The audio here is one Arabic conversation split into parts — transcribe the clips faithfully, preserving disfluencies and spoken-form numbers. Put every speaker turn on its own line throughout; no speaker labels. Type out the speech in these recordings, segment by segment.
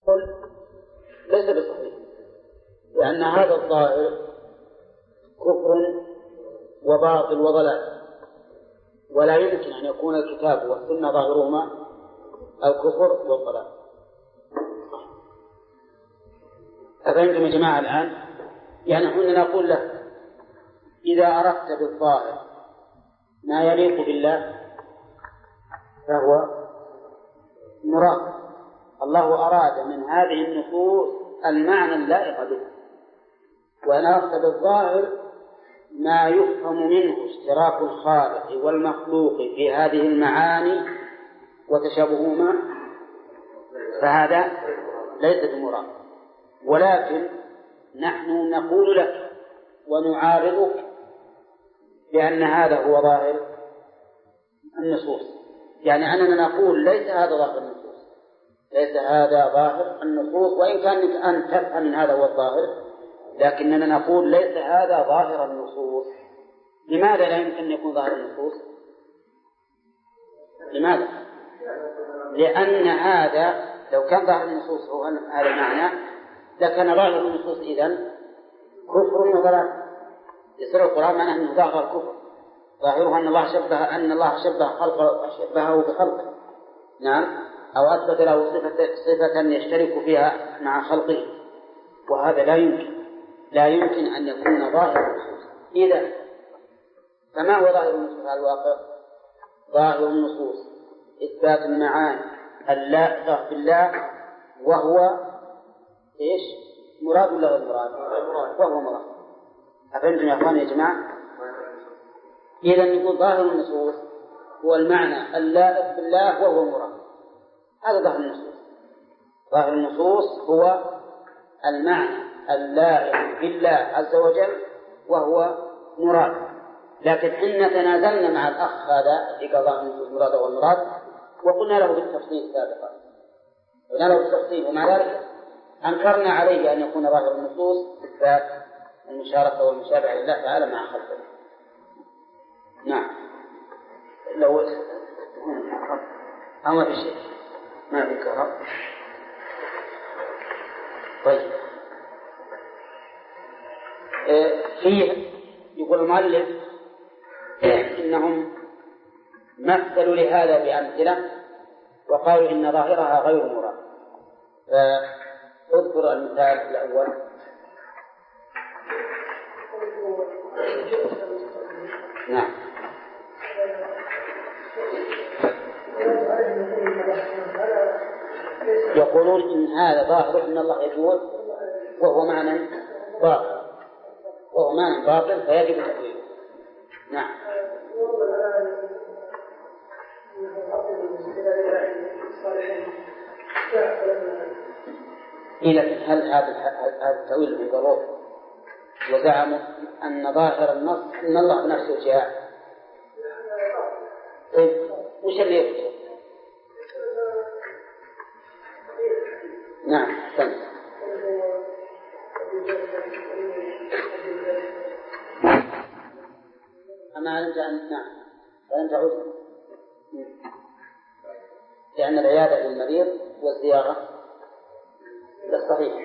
قل ليس بصحيح، لأن هذا الظاهر كفر وباطل وضلال، ولا يمكن أن يكون الكتاب والسنة ظاهرهما الكفر والضلال. أفهمتم يا جماعة الآن؟ يعني حنا نقول له إذا أردت بالظاهر ما يليق بالله فهو مراد. الله أراد من هذه النصوص المعنى اللائق به، وإن أردت بالظاهر ما يفهم منه اشتراك الخالق والمخلوق في هذه المعاني وتشابههما فهذا ليس بمراد. ولكن نحن نقول لك ونعارضك بأن هذا هو ظاهر النصوص، يعني أننا نقول ليس هذا ظاهر النصوص، ليس هذا ظاهر النصوص، وإن كان أن تفهم من هذا هو الظاهر، لكننا نقول ليس هذا ظاهر النصوص. لماذا لا يمكن أن يكون ظاهر النصوص؟ لماذا؟ لأن هذا لو كان ظاهر النصوص هو هذا المعنى لكان ظاهر النصوص إذن كفر وضلال. يصير القرآن معناه أنه ظاهر الكفر، ظاهره أن الله شبه أن الله شبه خلقه شبهه بخلقه، نعم، أو أثبت له صفة صفة يشترك فيها مع خلقه، وهذا لا يمكن لا يمكن أن يكون ظاهر النصوص. إذا فما هو ظاهر النصوص على الواقع؟ ظاهر النصوص إثبات المعاني اللائقة بالله، وهو إيش؟ مراد ولا غير مراد؟ وهو مراد. أفهمتم يا أخواني يا جماعة؟ إذا نقول ظاهر النصوص هو المعنى اللائق بالله وهو مراد. هذا ظاهر النصوص. ظاهر النصوص هو المعنى اللائق بالله عز وجل وهو مراد. لكن إن تنازلنا مع الأخ هذا في ظاهر النصوص مراد والمراد، وقلنا له بالتفصيل سابقا، قلنا له بالتفصيل، ومع ذلك أنكرنا عليه أن يكون ظاهر النصوص إثبات المشاركة والمشابهة لله تعالى مع خلقه. نعم، لو أو ما في شيء ما في كهرب. طيب فيه يقول المؤلف إنهم مثلوا لهذا بأمثلة وقالوا إن ظاهرها غير مراد. فاذكر المثال الأول. نعم، يقولون إن هذا ظاهر إن الله يجوز وهو معنى باطل، وهو معنى باطل فيجب تأويله. نعم. إذا هل هذا التأويل بالضرورة وزعموا أن ظاهر النص أن الله بنفسه جاء؟ طيب وش اللي يفتح؟ نعم أحسنت. أما علمت أن نعم فلن تعود، لأن العيادة للمريض والزيارة للصحيح.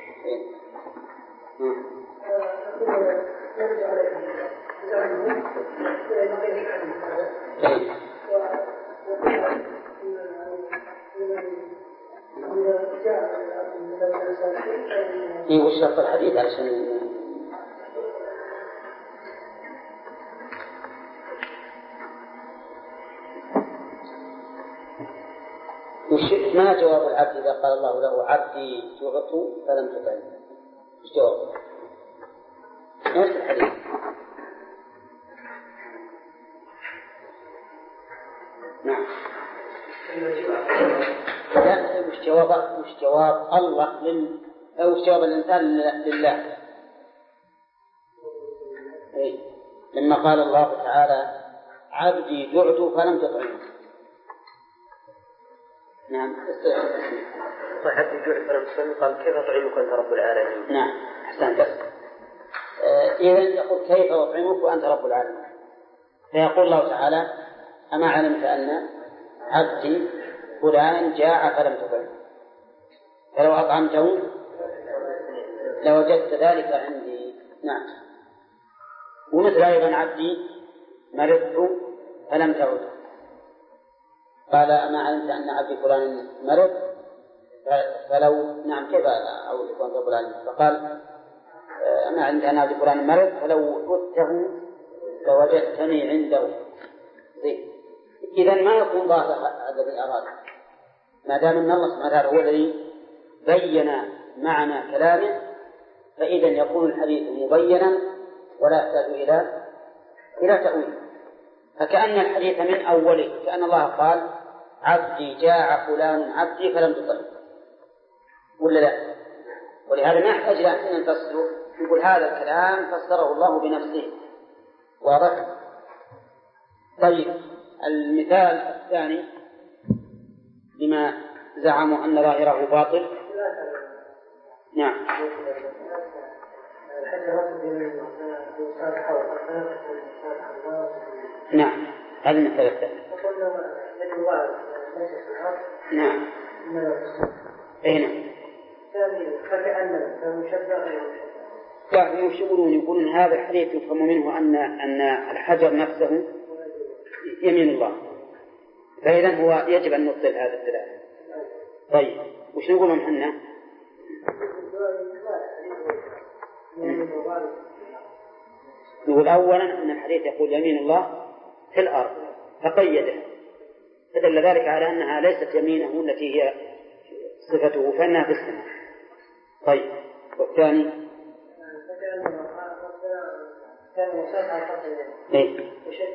إيه وش شرط الحديث علشان ما جواب العبد إذا قال الله له عبدي جوعت فلم تطعم؟ ايش جواب؟ نفس الحديث. نعم. لا مش جواب مش جواب الله لل أو مش جواب الإنسان لله. إيه لما قال الله تعالى عبدي جعت فلم تطعم. نعم.
عبدي جعت فلم تطعم قال كيف أطعمك أنت رب العالمين؟
نعم أحسنت. آه إذا يقول كيف أطعمك وأنت رب العالمين؟ فيقول الله تعالى أما علمت أن عبدي فلان جاع فلم تطعم؟ فلو أطعمته لوجدت ذلك عندي. نعم. ومثل أيضا عبدي مرضت فلم تعد، قال ما علمت أن عبدي فلان مرض فلو نعم كيف أو يكون فلان، فقال ما علمت أن عبدي فلان مرض فلو عدته لوجدتني عنده. إذن ما يكون ظاهر هذا الذي أراد، ما دام أن الله سبحانه وتعالى هو الذي بين معنى كلامه، فإذا يكون الحديث مبينا ولا يحتاج إلى إلى تأويل. فكأن الحديث من أوله كأن الله قال عبدي جاع فلان عبدي فلم تطعم، ولا لا؟ ولهذا ما يحتاج إلى أن نفسره، يقول هذا الكلام فسره الله بنفسه. واضح؟ طيب المثال الثاني لما زعموا أن ظاهره باطل. نعم. نعم هذا المثال الثاني. نعم. أين؟ لا يشغلون يقولون هذا الحديث يفهم منه أن أن الحجر نفسه يمين الله، فإذا هو يجب أن نبطل هذا الدلالة. طيب وش نقولهم حنا؟ نقول أولا أن الحديث يقول يمين الله في الأرض فقيده، فدل ذلك على أنها ليست يمينه التي هي صفته فإنها في السماء. طيب والثاني إيه؟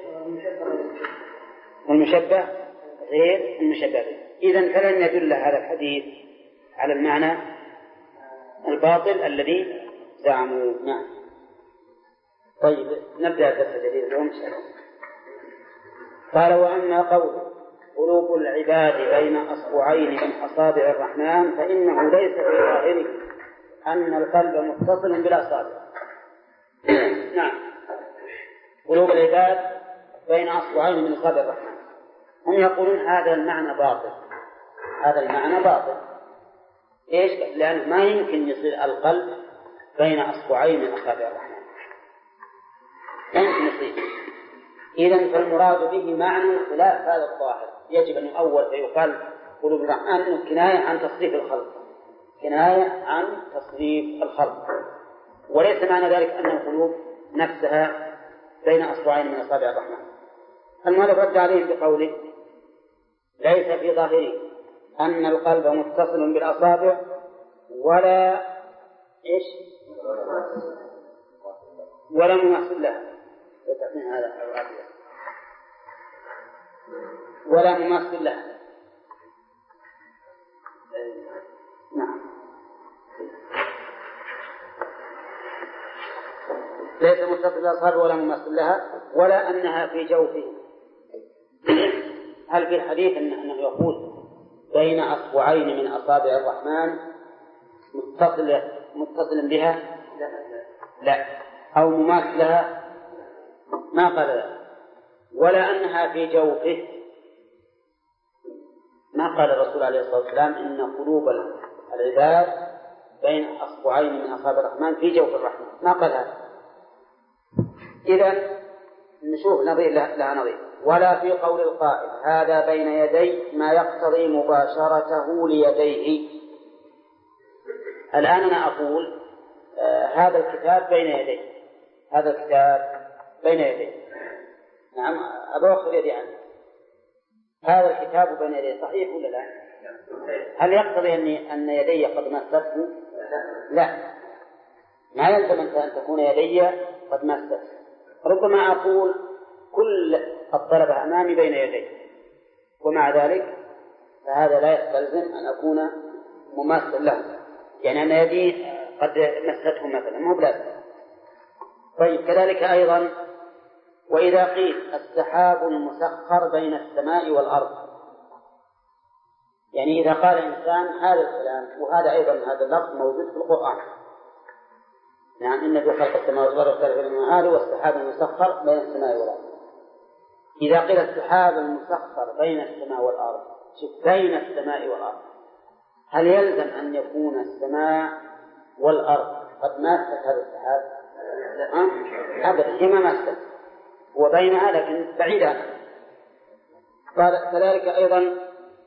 المشبه غير المشبه به. إذن فلن يدل هذا الحديث على المعنى الباطل الذي زعموا. نعم. طيب نبدأ الدرس الجديد اليوم. قال وأما قول قلوب العباد بين أصبعين من أصابع الرحمن فإنه ليس في ظاهره أن القلب متصل بالأصابع. نعم. قلوب العباد بين أصبعين من أصابع الرحمن، هم يقولون هذا المعنى باطل، هذا المعنى باطل. إيش؟ لأن ما يمكن يصير القلب بين أصبعين من أصابع الرحمن، لا يمكن يصير. إذن فالمراد به معنى خلاف هذا الظاهر، يجب أن يؤول فيقال قلوب الرحمن كناية عن تصريف الخلق، كناية عن تصريف الخلق، وليس معنى ذلك أن القلوب نفسها بين أصبعين من أصابع الرحمن. المؤلف رد عليهم بقوله ليس في ظاهره أن القلب متصل بالأصابع ولا إيش ولا مماثل لها، ولا مماثل لها. نعم. ليس متصل بالأصابع ولا مماثل لها ولا أنها في جوفه. هل في الحديث أنه يقول بين أصبعين من أصابع الرحمن متصل متصل بها؟ لا. أو مماثل لها؟ ما قال لا. ولا أنها في جوفه؟ ما قال الرسول عليه الصلاة والسلام إن قلوب العباد بين أصبعين من أصابع الرحمن في جوف الرحمن، ما قال هذا. إذن نشوف نظير لها نظير. ولا في قول القائل هذا بين يدي ما يقتضي مباشرته ليديه. الآن أنا أقول آه هذا الكتاب بين يدي، هذا الكتاب بين يدي، نعم أبوخر يدي عنه، هذا الكتاب بين يدي، صحيح ولا لا؟ هل يقتضي أن أن يدي قد مسته؟ لا، ما يلزم أن تكون يدي قد مسته. ربما أقول كل الطلبة أمامي بين يدي، ومع ذلك فهذا لا يستلزم أن أكون مماثل له، يعني أن يدي قد مسته مثلا، مو بلازم. طيب كذلك أيضا وإذا قيل السحاب المسخر بين السماء والأرض، يعني إذا قال إنسان هذا الكلام، وهذا أيضا هذا اللفظ موجود في القرآن، نعم إن في خلق السماوات والأرض واختلاف الليل والنهار والسحاب المسخر بين السماء والأرض. إذا قيل السحاب المسخر بين السماء والأرض، شوف بين السماء والأرض، هل يلزم أن يكون السماء والأرض قد ماست هذا السحاب؟ أبدا، هي ما ماست، وبينها لكن بعيدة. كذلك أيضا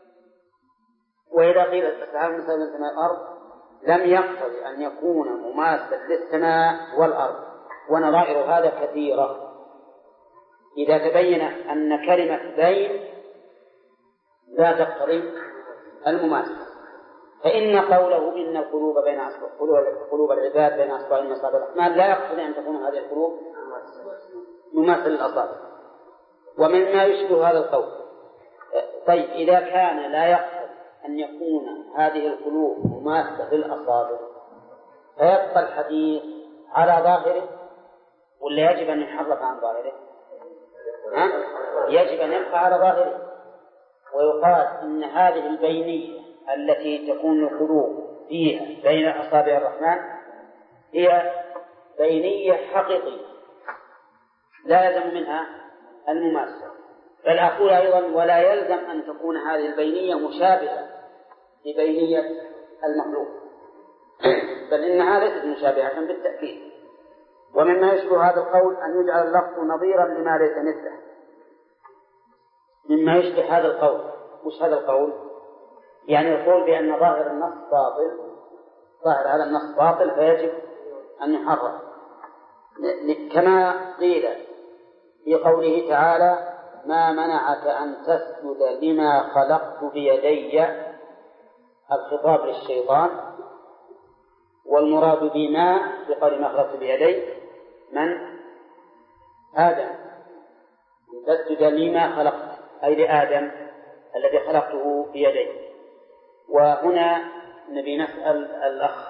وإذا قيل السحاب مساوي للسماء والأرض لم يقتضي أن يكون مماثلا للسماء والأرض، ونظائر هذا كثيرة إذا تبين أن كلمة بين لا تقتضي المماثلة. فإن قوله إن القلوب بين أصبع قلوب العباد بين أصبع من أصابع الرحمن لا يقتضي أن تكون هذه القلوب مماثل للأصابع، ومما يشبه هذا القول. طيب إذا كان لا يقتضي أن يكون هذه القلوب مماثلة للأصابع فيبقى الحديث على ظاهره ولا يجب أن يحرف عن ظاهره؟ ها؟ يجب أن يبقى على ظاهره، ويقال إن هذه البينية التي تكون القلوب فيها بين أصابع الرحمن هي بينية حقيقية لا يلزم منها المماثلة. بل أقول أيضا ولا يلزم أن تكون هذه البينية مشابهة لبينية المخلوق، بل إنها ليست مشابهة بالتأكيد. ومما يشبه هذا القول أن يجعل اللفظ نظيرا لما ليس مثله. مما يشبه هذا القول، وش هذا القول؟ يعني يقول بأن ظاهر النص باطل، ظاهر هذا النص باطل فيجب أن يحرف، كما قيل في قوله تعالى ما منعك أن تسجد لما خلقت بيدي، الخطاب للشيطان، والمراد بما بقول ما خلقت بيدي من؟ آدم، تسجد لما خلقت أي لآدم الذي خلقته بيدي. وهنا نبي نسأل الأخ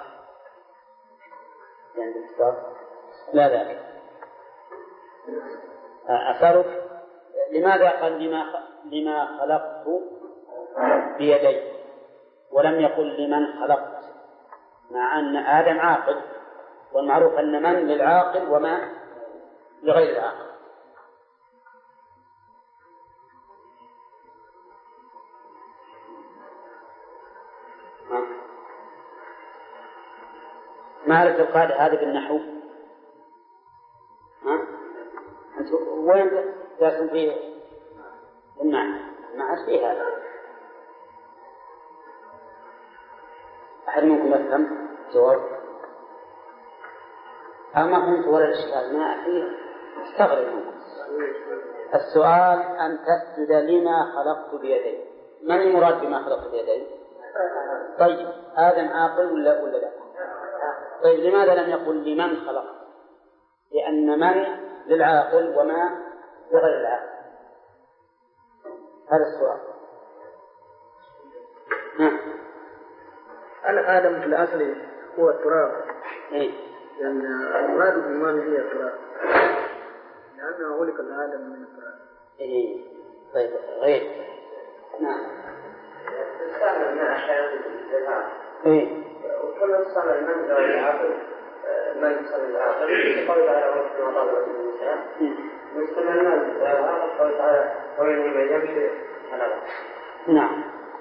يعني لا ذلك أسألك لماذا قال لما لما خلقت بيدي ولم يقل لمن خلقت، مع أن آدم عاقل والمعروف أن من للعاقل وما لغير العاقل. ما عرفت القاعدة هذه بالنحو؟ ها؟ أنتم وين درسوا فيه المعنى؟ ما عرفت فيه هذا. أحد منكم يفهم جواب؟ أما فهمت ولا الإشكال ما فيه استغرب. السؤال أن تسجد لما خلقت بيدي، من المراد بما خلقت بيدي؟ طيب آدم عاقل ولا ولا لا؟ طيب لماذا لم يقل لمن خلق؟ لأن من للعاقل وما لغير العاقل. هذا السؤال. نعم.
أنا آدم في الأصل هو التراب.
إيه.
لأن المراد بالإيمان هي التراب، لأنه خلق الآدم من التراب.
إيه. طيب غير. نعم.
الإنسان من أحيان الجهاد.
إيه.
وكل إنسان من غير العاقل ما يصل العاقل يقول على وقت ما طال وقت الإنسان يستمع الناس هذا قول تعالى وين يمشي على الأرض.
نعم.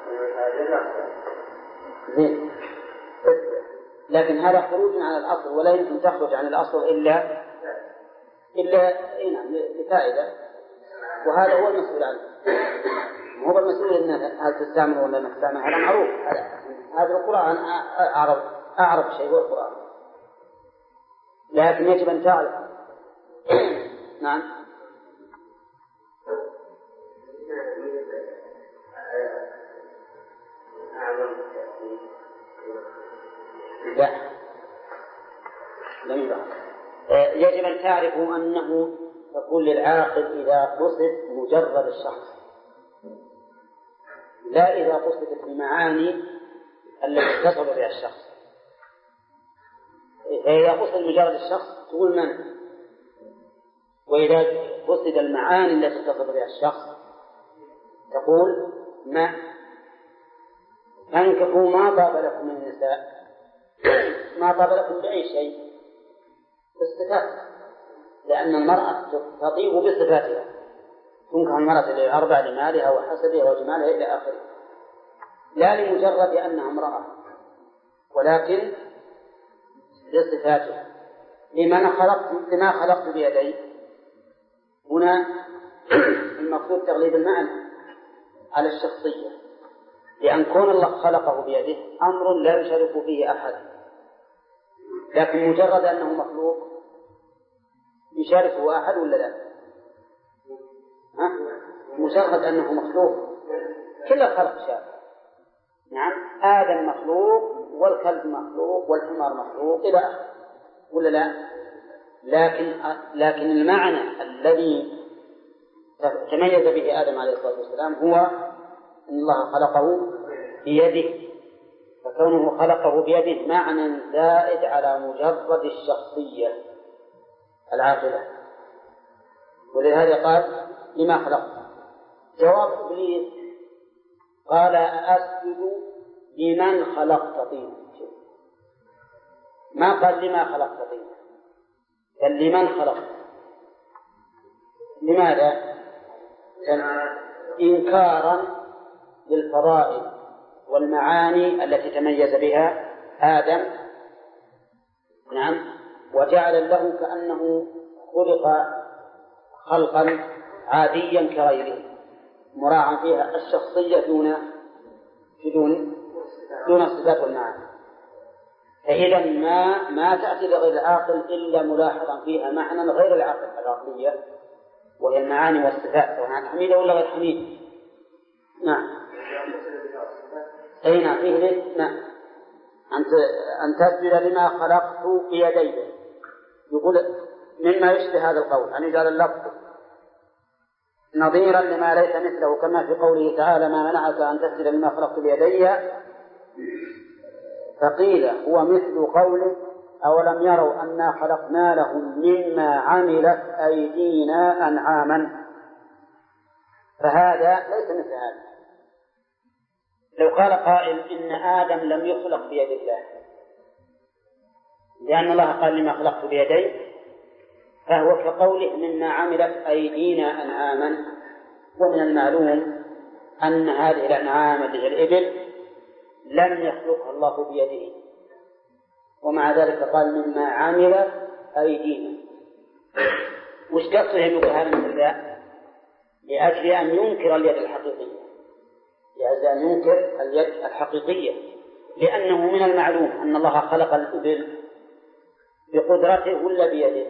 زين. لكن هذا خروج عن الأصل ولا يمكن تخرج عن الأصل إلا إلا لفائدة، وهذا هو المسؤول عنه. هو المسؤول إن هل تستعمل ولا ما تستعمل، هذا معروف. هذا القرآن أعرف أعرف شيء هو القرآن، لكن يجب أن تعرف. نعم. لا لم يبقى. يجب أن تعرفوا أنه تقول للعاقل إذا قصد مجرد الشخص، لا إذا قصدت المعاني التي اتصل بها الشخص. إذا قصد مجرد الشخص تقول من، وإذا قصد المعاني التي اتصل بها الشخص تقول ما. فانكحوا ما طاب لكم من النساء، ما طاب لكم بأي شيء بالصفات، لأن المرأة تطيب بصفاتها، تنكح المرأة لأربع لمالها وحسبها وجمالها إلى آخره. لا لمجرد أنها امرأة ولكن لصفاته. لما خلقت لما خلقت بيدي هنا المقصود تغليب المعنى على الشخصية، لأن كون الله خلقه بيده أمر لا يشارك فيه أحد، لكن مجرد أنه مخلوق يشاركه أحد ولا لا؟ ها؟ مجرد أنه مخلوق كل الخلق شارك. نعم، آدم مخلوق والكلب مخلوق والحمار مخلوق إلى آخره ولا لا؟ لكن لكن المعنى الذي تميز به آدم عليه الصلاة والسلام هو أن الله خلقه بيده، فكونه خلقه بيده معنى زائد على مجرد الشخصية العاقلة. ولهذا قال لما خلقت. جواب إبليس قال أسجد لمن خلقت طينا، ما قال لما خلقت طينا، قال لمن خلقت. لماذا؟ إنكارا للفضائل والمعاني التي تميز بها آدم، نعم، وجعل له كأنه خلق خلقا عاديا كغيره مراعا فيها الشخصية دون دون دون الصفات والمعاني. فإذا ما ما تأتي لغير العاقل إلا ملاحظا فيها معنى غير العقل العقلية وهي المعاني والصفات، سواء حميدة ولا غير حميد. نعم. أي نعم فيه ليه؟ نعم. أنت أن تسجد لما خلقت بيدي، يقول مما يشبه هذا القول أن يجعل اللفظ نظيرا لما ليس مثله، كما في قوله تعالى ما منعك أن تسجد لما خلقت بيدي، فقيل هو مثل قوله أولم يروا أنا خلقنا لهم مما عملت أيدينا أنعاما، فهذا ليس مثل هذا. لو قال قائل إن آدم لم يخلق بيد الله لأن الله قال لما خلقت بيدي، فهو كقوله مما عملت أيدينا أنعاما، ومن المعلوم أن هذه الأنعام اللي هي الإبل لم يخلقها الله بيده، ومع ذلك قال مما عملت أيدينا. وش قصده يقول هذا مثل ذا؟ لأجل أن ينكر اليد الحقيقية، لأجل أن ينكر اليد الحقيقية، لأنه من المعلوم أن الله خلق الإبل بقدرته ولا بيده؟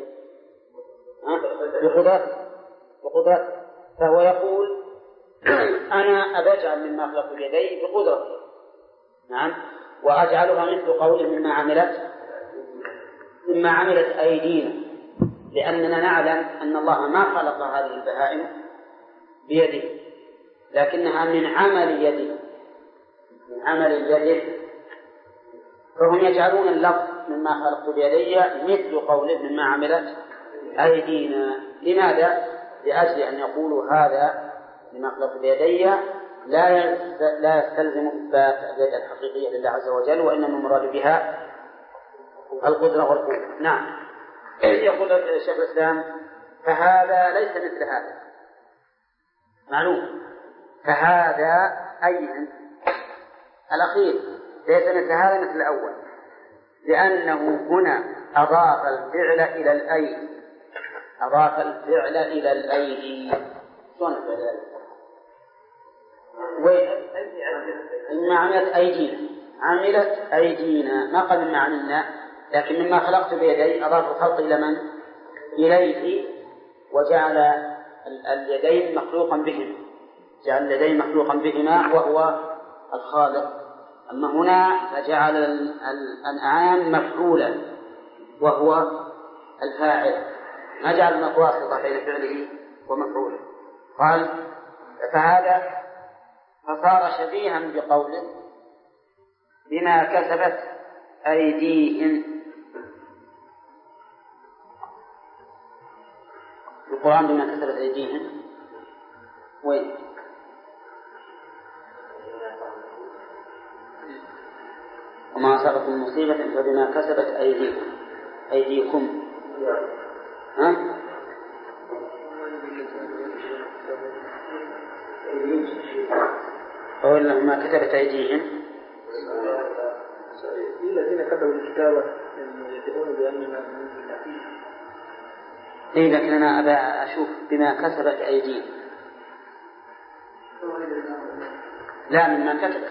بقدرته بقدرته فهو يقول أنا أبجعل مما خلقت بيدي بقدرته، نعم، وأجعلها مثل قوله مما عملت مما عملت أيدينا، لأننا نعلم أن الله ما خلق هذه البهائم بيده لكنها من عمل يده من عمل يده فهم يجعلون اللفظ مما خلقت بيدي مثل قوله مما عملت أيدينا. لماذا؟ لأجل أن يقولوا هذا مما خلقت بيدي لا لا يستلزم إثبات اليد الحقيقية لله عز وجل، وإنما المراد بها القدرة والقوة. نعم. يقول الشيخ الإسلام فهذا ليس مثل هذا، معلوم، فهذا أي الأخير ليس مثل هذا مثل الأول، لأنه هنا أضاف الفعل إلى الأيدي أضاف الفعل إلى الأيدي شلون الفعل إلى الأيدي؟ وإن عملت أيدينا عملت أيدينا ما قال مما عملنا، لكن مما خلقت بيدي أضاف الخلق إلى من؟ إليه، وجعل اليدين مخلوقا بهما جعل اليدين مخلوقا بهما وهو الخالق. أما هنا فجعل الأنعام مفعولا وهو الفاعل، ما جعل هناك واسطة بين فعله ومفعوله. قال فهذا فصار شبيها بقوله بما كسبت أيديهم. القرآن بما كسبت أيديهم وين؟ وما أصابكم مصيبة فبما كسبت أيديكم أيديكم ها؟ قول لهم ما كتبت أيديهم
الذين كتبوا الكتابة يدعون بأننا ننزل فيه.
إيه لكن أنا أبى أشوف بما كسبت أيديهم. لا مما كتبت.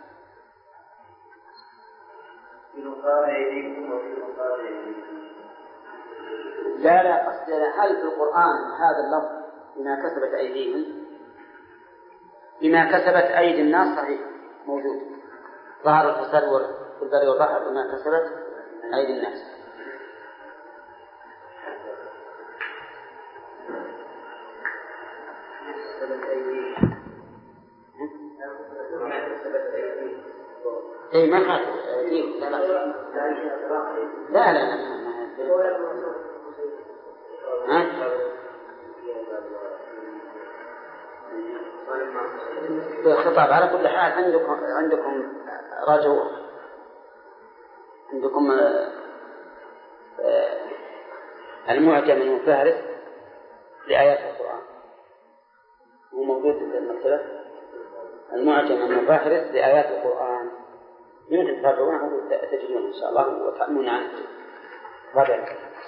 لا لا قصدي هل في القرآن هذا اللفظ بما كسبت أيديهم؟ بما كسبت أيدي الناس صحيح موجود. ظهر الفساد في البر والبحر بما كسبت أيدي الناس. اي ما خاف لا لا لا لا ها خطاب على كل حال. عندكم عندكم رجوع عندكم المعجم المفهرس لآيات القرآن هو موجود في المكتبة. المعجم المفهرس لآيات القرآن يمكن تراجعونه وتجدونه إن شاء الله وتأمنون عنه غدا.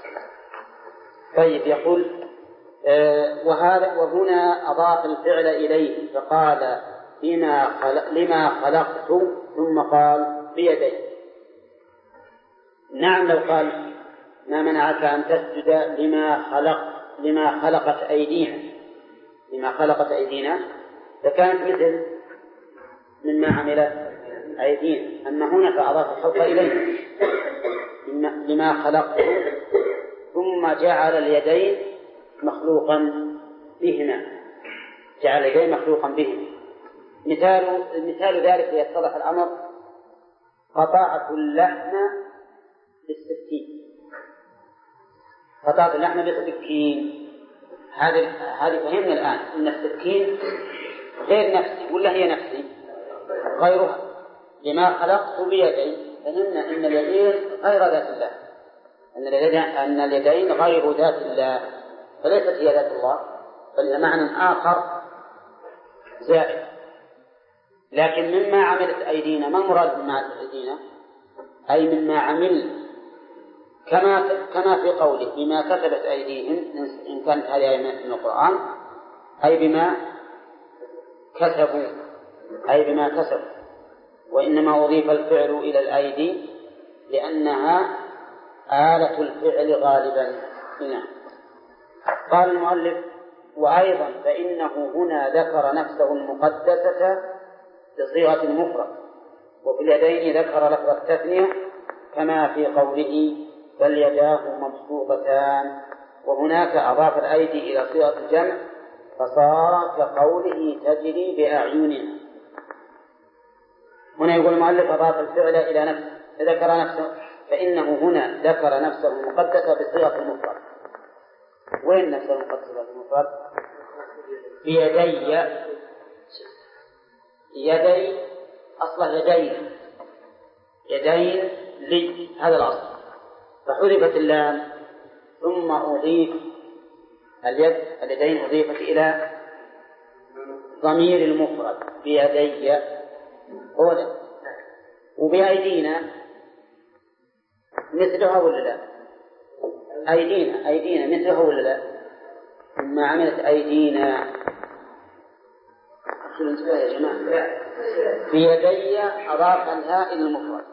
طيب يقول آه وهذا وهنا أضاف الفعل إليه فقال لما, خلق لما خلقت ثم قال بيدي. نعم لو قال ما منعك أن تسجد لما خلق لما خلقت أيدينا لما خلقت أيدينا فكانت مثل مما عملت أيدينا. أما هنا فأضاف الخلق إليه لما خلقت ثم جعل اليدين مخلوقا بهما جعل اليدين مخلوقا بهما. مثال مثال ذلك يتضح الأمر قطعت اللحم بالسكين. قطعت اللحم بالسكين هذه هذه فهمنا الآن أن السكين غير نفسي ولا هي نفسي غيرها. لما خلقت بيدي فهمنا أن اليدين غير ذات الله أن اليدين أن اليدين غير ذات الله فليست هي ذات الله بل معنى آخر زائد. لكن مما عملت أيدينا ما المراد مما عملت أيدينا أي مما عمل كما كما في قوله بما كتبت أيديهم إن كانت هذه آية من القرآن أي بما كسبوا أي بما كسبوا. وإنما أضيف الفعل إلى الأيدي لأنها آلة الفعل غالبا. نعم. قال المؤلف وأيضا فإنه هنا ذكر نفسه المقدسة بصيغة المفرد وفي اليدين ذكر لفظ التثنية كما في قوله بل يداه مبسوطتان وهناك أضاف الأيدي إلى صيغة الجمع فصار كقوله تجري بأعيننا. هنا يقول المؤلف أضاف الفعل إلى نفسه ذكر نفسه فإنه هنا ذكر نفسه المقدسة بصيغة المفرد. وين نفسه المقدسة بالمفرد؟ بيدي يدي أصله يدين يدين لي هذا الأصل فحذفت اللام ثم أضيف اليد اليدين أضيفت إلى ضمير المفرد بيدي أولا وبأيدينا مثلها ولا لا؟ أيدينا أيدينا مثلها ولا لا؟ ما عملت أيدينا شو الانتباه يا جماعة بيدي أضاف الهاء إلى المفرد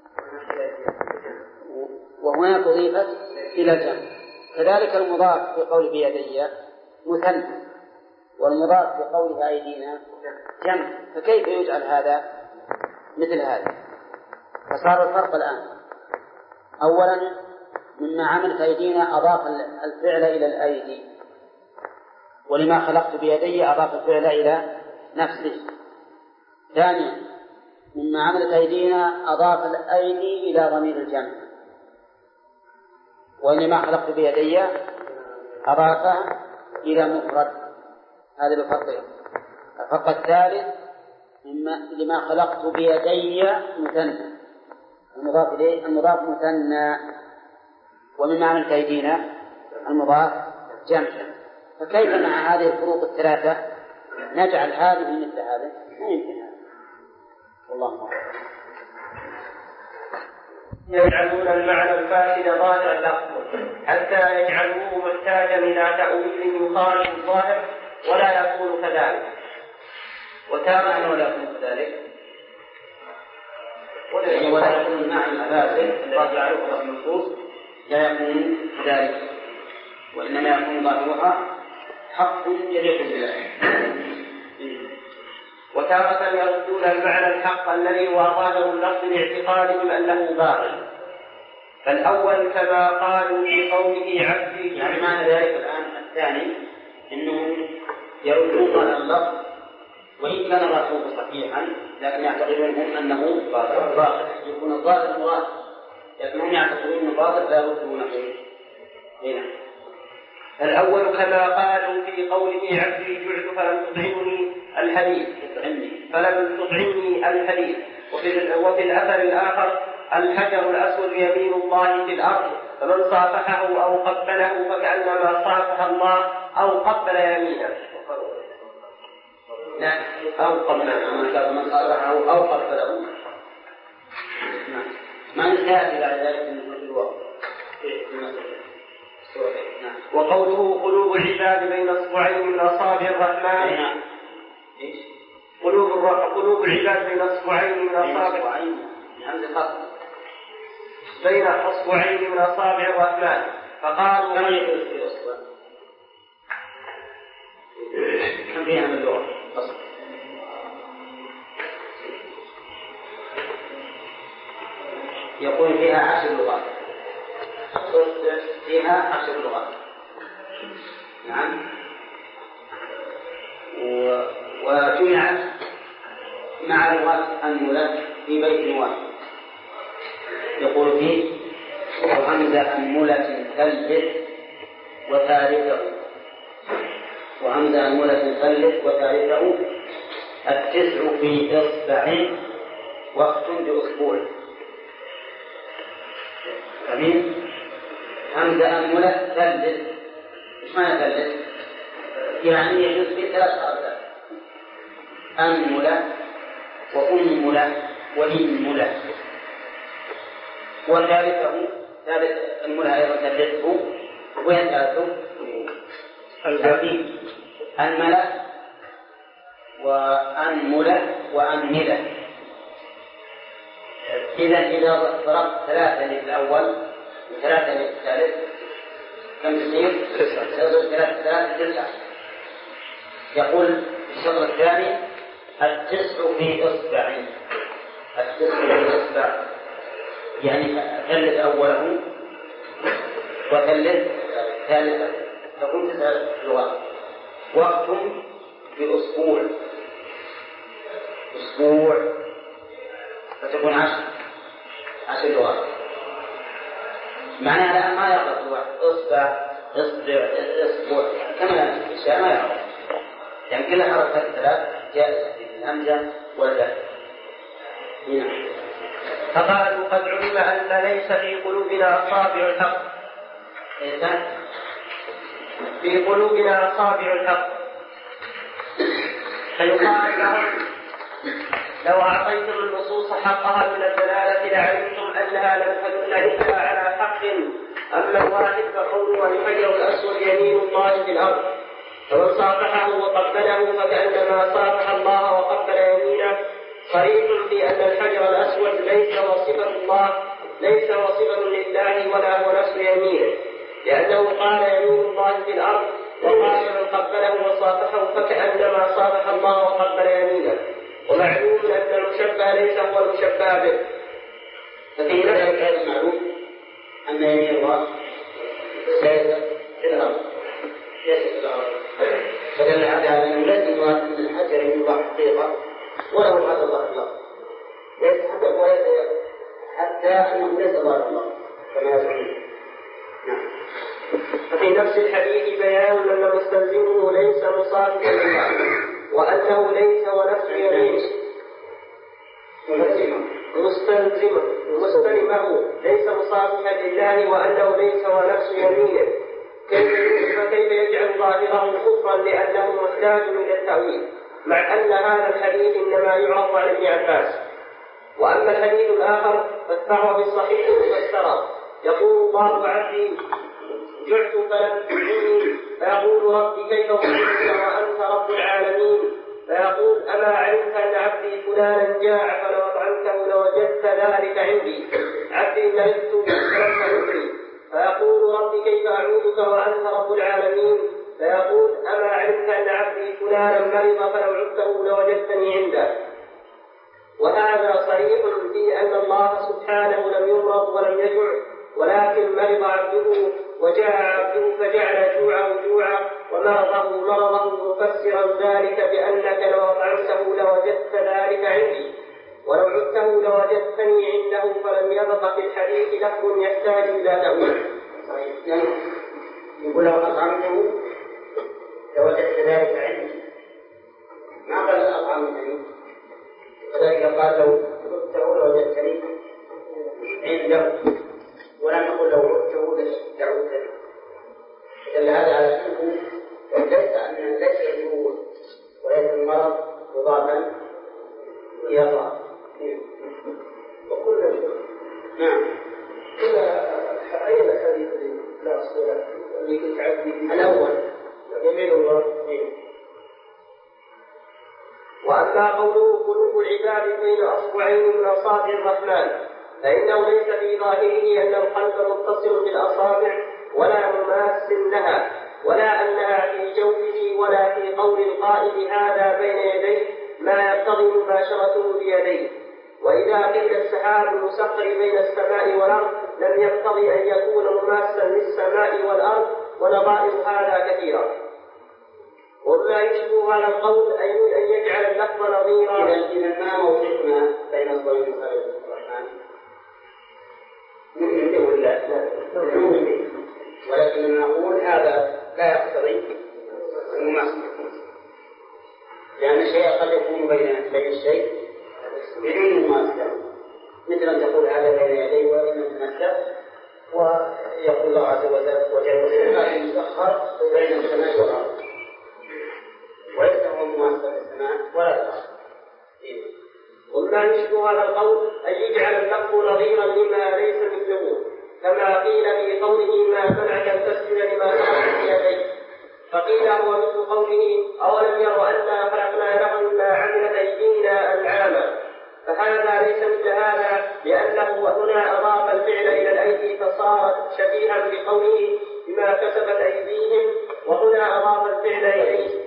وهناك أضيفت إلى الجمع. كذلك المضاف في قول بيدي مثنى والمضاف في قوله أيدينا جمع فكيف يجعل هذا مثل هذا؟ فصار الفرق الآن أولا مما عملت أيدينا أضاف الفعل إلى الأيدي ولما خلقت بيدي أضاف الفعل إلى نفسه. ثانيا مما عملت أيدينا أضاف الأيدي إلى ضمير الجمع ولما خلقت بيدي أضافها إلى مفرد. هذا الفرق. الفرق الثالث لما خلقت بيدي مثنى المضاف إليه المضاف مثنى ومما عملت أيدينا المضاف جمع. فكيف مع هذه الفروق الثلاثة نجعل هذه مثل هذا؟ ما يمكن هذا.
يجعلون المعنى الفاسد ظاهر اللفظ حتى يجعلوه محتاجا إلى تأويل يخالف الظاهر ولا يكون كذلك.
وتارة ولا يكون كذلك ولا يكون المعنى الفاسد الذي يعرفه في النصوص لا يكون كذلك، وإنما يكون ظاهرها حق يليق بالله.
وتارة يردون المعنى الحق الذي هو ظاهر اللفظ لاعتقادهم أنه باطل. فالأول كما قالوا في قوله عبدي،
يعني معنى ذلك الآن الثاني أنهم يردون ظاهر اللفظ وإن كان الرسول صحيحا لكن يعتقدون هم أنه باطل، يكون الظاهر مراد لكنهم يعتقدون أنه باطل لا يردونه. هنا
الأول كما قالوا في قوله عبدي جعت فلم تطعمني الحديث فلم تطعمني الحديث وفي الأثر الآخر الحجر الأسود يمين الله في الأرض فمن صافحه أو قبله فكأنما صافح الله أو قبل يمينه.
لا أو قبله من صافحه أو قبله ما نسأل إلى ذلك من الوقت.
وقوله قلوب العباد بين اصبعين من اصابع الرحمن قلوب قلوب العباد بين اصبعين من اصابع بين اصبعين من اصابع الرحمن فقالوا
كم يقول في اصبع كم فيها من اللغه يقول فيها عشر لغات فيها عشر لغات. نعم. وجمعت مع لغات أنملة في بيت واحد يقول فيه وهمزة أنملة ثلث وثالثه وهمزة أنملة ثلث وثالثه التسع في إصبع وقت بأسبوع. فمن همزة أنملة ثلث إيش معنى ثلث؟ يعني يجوز في ثلاث حركات أنملة وأنملة وإنملة وثالثه ثالث أنملة أيضا ثلثه وين ثالثه؟ الباقي أنملة وأنملة وأنملة. إذا إذا ضربت ثلاثة للأول وثلاثة للثالث كم تصير؟ ثلاثة ثلاثة تسعة. يقول الشطر الثاني التسع في إصبع التسع في إصبع يعني ثلث أوله وثلث ثالثة تكون تسع لغات. وقت بأسبوع أسبوع فتكون عشر عشر لغات. معناها الآن ما يعرف الواحد إصبع إصبع إصبع كما الشيء ما يعرف يعني كل حركة ثلاث جائزة في الهمزة والدال.
فقالوا قد علم أن ليس في قلوبنا أصابع الحق في قلوبنا أصابع الحق فيقال لهم لو أعطيتم النصوص حقها من الدلالة لعلمتم أنها لم تدل إلا على حق. أما الواحد فقوله الحجر الأسود يمين الله في الأرض فمن صافحه وقبله فكأنما صافح الله وقبل يمينه صريح في أن الحجر الأسود ليس وصفة الله ليس وصفة لله ولا هو نفس يمينه لأنه قال يمين الله في الأرض وقال من قبله وصافحه فكأنما صافح الله وقبل يمينه. ومعلوم أن المشبه ليس هو المشبه به.
ففي ذلك هذا المعلوم أن يمين الله ليس في الأرض ليس في الأرض فدل على أنه لازم أن الحجر يمين الله حقيقة وله هذا الله الله ليس حتى وليس حتى أنه ليس الله الله كما يزعمون.
ففي نفس الحديث بيان أن مستلزمه ليس مصادقا لله وأنه ليس ونفس يمينه مستلزمه مستلمه ليس مصادقا لله وأنه ليس ونفس يمينه. فكيف يجعل ظاهره كفرا لأنه محتاج إلى التأويل مع أن هذا الحديث إنما يعرض عن ابن عباس وأما الحديث الآخر فاتبعه بالصحيح مفسرا يقول الله عبدي جعت فلم تجعني فيقول ربي كيف أجعلك وأنت رب العالمين فيقول أما علمت أن عبدي فلانا جاع فلو أطعمته لوجدت ذلك عندي عبدي مرضت فلم تدري فيقول ربي كيف أعوذك وأنت رب العالمين فيقول أما علمت أن عبدي فلانا مرض فلو عدته لوجدتني عنده. وهذا صريح في أن الله سبحانه لم يمرض ولم يجع ولكن مرض عبده وجاع عبده فجعل جوعه جوعا ومرضه مرضه مفسرا ذلك بأنك لو أطعمته لوجدت ذلك عندي ولو عدته لوجدتني عنده فلم يبق في الحديث لفظ يحتاج إلى تأويل.
يقول لو أطعمته لوجدت ذلك عندي ما قال أطعمتني وذلك قال لو عدته لوجدتني عنده ولم يقل لو عدته لعدتني. إذن هذا على أنه ليس أن ليس الجوع وليس المرض مضافا إلى الله
وكل شيء.
نعم.
كل أي الحديث لا الصلاة اللي كنت عبدي
الأول
يمين الله.
وأما قوله قلوب العباد بين أصبعين من أصابع الرحمن فإنه ليس في ظاهره أن القلب متصل بالأصابع ولا مماس لها ولا أنها في جوفه ولا في قول القائل هذا بين يديه ما يقتضي مباشرته بيديه. وإذا قيل السحاب المسخر بين السماء والأرض لم يقتضي أن يكون مماسا للسماء والأرض ونظائر هذا كثيرا. وما يشبه هذا القول أن يجعل اللفظ نظيرا.
إذا ما موقفنا بين الضوء وخارج الرحمن نؤمن به ولا نؤمن به ولكن نقول هذا لا يقتضي المماثلة لأن الشيء قد يكون بين بين الشيء بدون مماثلة مثل أن تقول هذا بين يديه وإن تمثل ويقول الله عز وجل هذا المسخر بين السماء والأرض وليس هو مماثلة للسماء ولا الأرض.
وما يشبه هذا القول أن يجعل اللفظ نظيرا لما ليس مثله كما قيل في قوله ما منعك أن تسجد لما خلقت بيديك فقيل هو مثل قوله أولم يروا أنا خلقنا لهم ما عملت أيدينا أنعاما فهذا ليس مثل هذا لأنه هنا أضاف الفعل إلى الأيدي فصارت شبيها بقوله بما كسبت أيديهم وهنا أضاف الفعل إليه.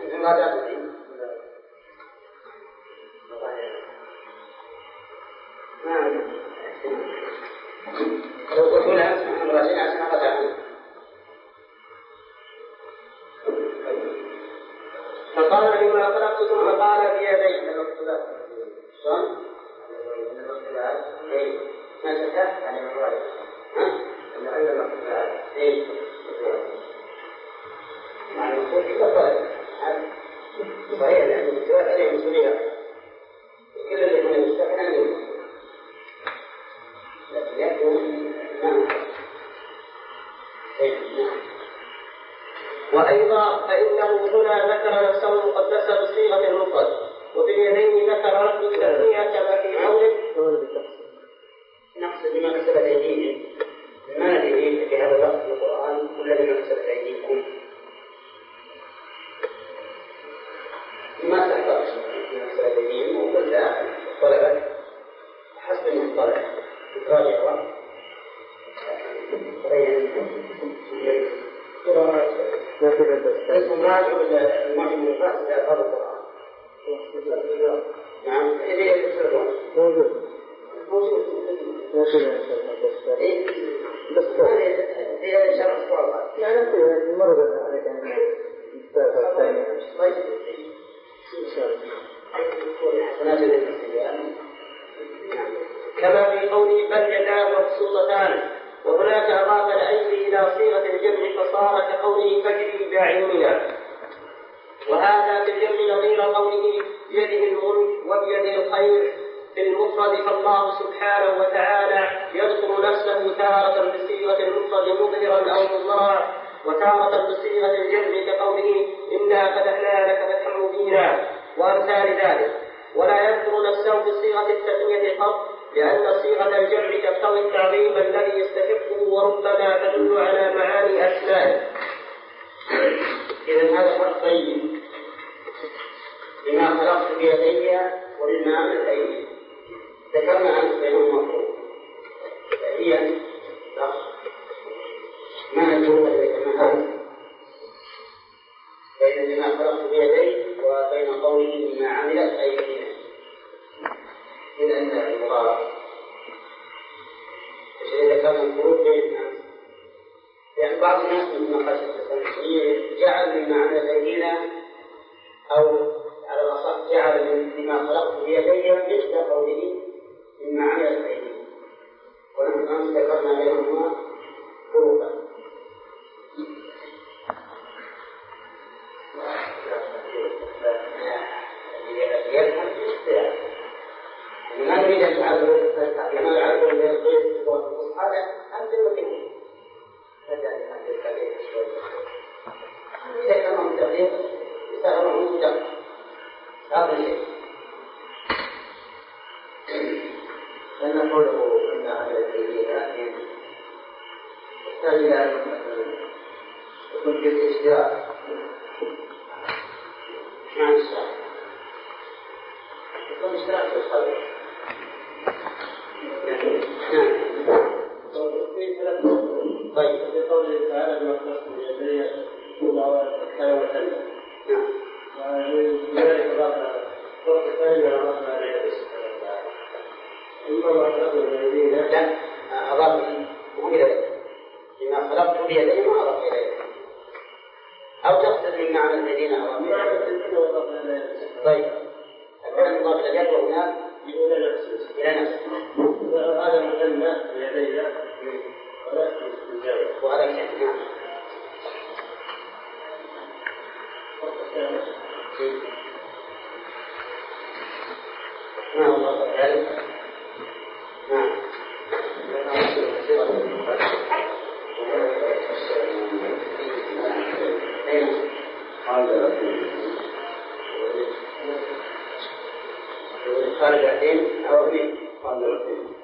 لو قلت لها امرأتين أسمع قطعا
فقال لما خلقت ثم قال بيدي
شلون؟ ما شكت على المرأة أن عندما قلت مع الوصول في الطالب صحيح لأن الجواب عليه مسؤولية كل اللي من المستقبل عنده لكن يكون نعم.
وأيضا فإنه هنا ذكر نفسه المقدسة بصيغة المفرد وفي اليدين ذكر رفض التثنية كما في قوله
نقصد بما كسبت أيديهم ما ندري في هذا اللفظ في القرآن كل بما كسبت أيديكم ما تحتاج بما كسبت أيديهم وكل طلبت حسب المصطلح راجع اسم راجع المعجم الفاسد لألفاظ القرآن. نعم إذا يفسرون موجود موجود بس إذا شرح الصواب
يعني المرة عليك أن
الثاني حسنات السيئات
كما في قوله بل يداه مبسوطتان وهناك أضاف الأيدي إلى صيغة الجمع فصار كقوله فجري بأعيننا وهذا في الجمع نظير قوله بيده الملك وبيده الخير في المفرد فالله سبحانه وتعالى يذكر نفسه تارة بصيغة المفرد مظهرا أو مضمرا وتارة بصيغة الجمع كقوله إنا فتحنا لك فتحا مبينا وأمثال ذلك ولا يذكر نفسه بصيغة التثنية قط لأن صيغة الجمع تقتضي التعظيم الذي يستحقه وربما تدل على معاني أسمائه.
إذا هذا فرق بين بما خلقت بيدي وبما عملت أيدي. ذكرنا أن بينهما فروق هي ما الفروق بين بما خلقت بيدي وبين قوله بما عملت أيدينا؟ إذا أنت المضارع إذا كان الفروق بين الناس، يعني بعض الناس من خشية جعل بما عملت أيدينا أو على الأصح جعل بما خلقت بيدي مثل قوله بما عملت أيدينا، ونحن أمس ذكرنا بينهما فروقا. ما نريد أن تعبر كما يعبر بالقيس والفصحى أنت المكين فجأة أنت الكبير إذا كان هم تغيير يستغرمون جمع هذا الشيء. لأن قوله إن أهل الكبيرة يحتاج إلى أن يكون في الاشتراك مع الشعب، يكون اشتراك في الخلق. طيب في قوله تعالى بما خلقت بيدي الكلام والكلمة، ولذلك أضاف فرق الثاني من أضافنا إليه إما ما خلقت بيدينا لا أضاف إليه بما خلقت بيدي ما أضاف إليه أو تقصد من معنى الذين أضاف إليه. طيب الآن نضاف اليد وهناك إلى نفسه إلى نفسه هذا مثنى بيدي لا وهذا شيء. نعم. ما الله تعالى. نعم. قال بعدين أو مين؟ قال بعدين.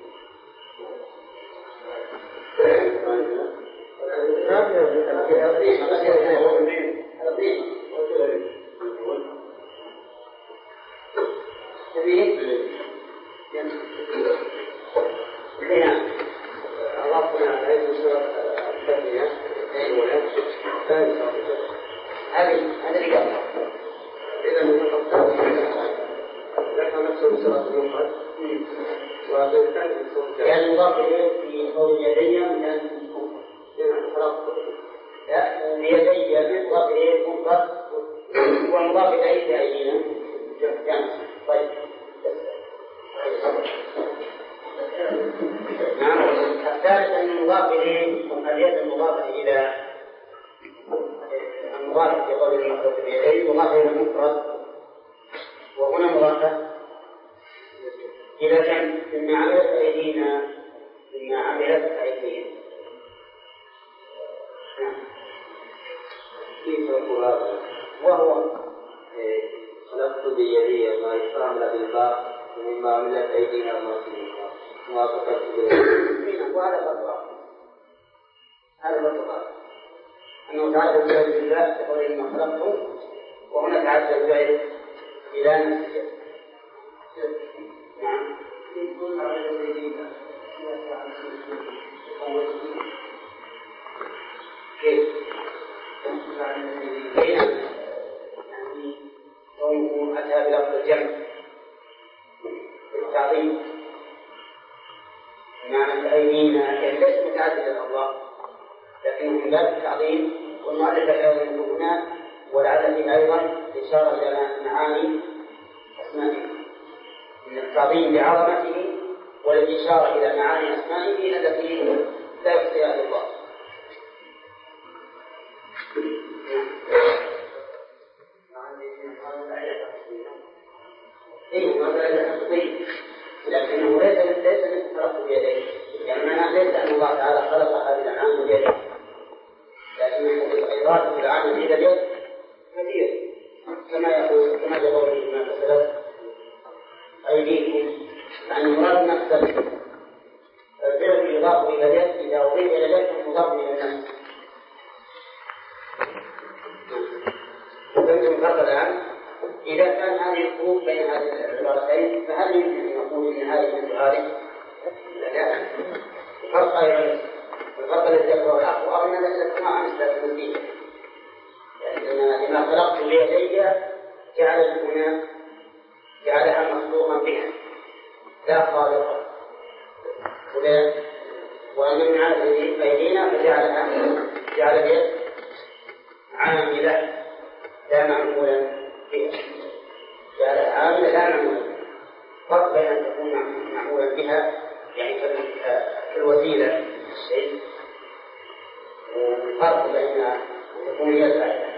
كان مضاف إليه في قول يدي كان يدي مضاف إليه مضاف ومضاف إليه أيدينا. طيب نعم. الثالث أن المضاف إليه اليد المضافة إلى المضاف في قول المخلوق بيديه مضاف إلى المفرد، وهنا مضافة إذا كان مما عملت أيدينا مما عملت أيدينا. كيف يقول هذا؟ وهو خلقت بيدي ما يفعل بالباء ومما عملت أيدينا ما فيها ما فكرت بالباء. وهذا فرق هذا فرق أنه تعالى بجهد الله تقول إنما خلقته، وهنا تعالى بجهد إلى نفسه. نعم. يقول على الذين كيف؟ يعني قوله أتى بلفظ الجمع بالتعظيم معنى أيدينا، يعني ليس متعددا الله لكنه من باب التعظيم، والمؤلف هنا ولعل فيه أيضا إشارة إلى معاني أسمائه من التعظيم بعظمته والإشارة إلى معاني أسمائه التي لا يحصيها إلا الله. إيه مثلا التحصيل، لكنه ليس ليس مثل خلق بيديه، يعني معناه ليس أن الله تعالى خلق هذه الأنعام بيده، لكنه إضافة العام إلى اليد كثير، كما يقول كما يقول الإمام مثلا أيديكم، يعني المراد نفس الفعل يضاف إلى اليد إذا أضيف إلى اليد مضاف إلى النفس. فهمتم الفرق الآن؟ إذا كان هذه الفروق بين هذه العبارتين فهل يمكن أن نقول إن هذه مثل هذه؟ لا. الفرق أيضا الفرق الذي ذكره الأخ وأظن أن الاجتماع مثل التنبيه. يعني لما خلقت بيدي جعل هنا جعلها مخلوقا بها لا خالقا، ومن أيدينا فجعلها جعل اليد عاملة لا معمولا بها، جعلها عاملة لا معمولا. فرق بين أن تكون معمولا بها يعني في الوسيلة الشيء، وفرق بين أن تكون هي الفاعلة.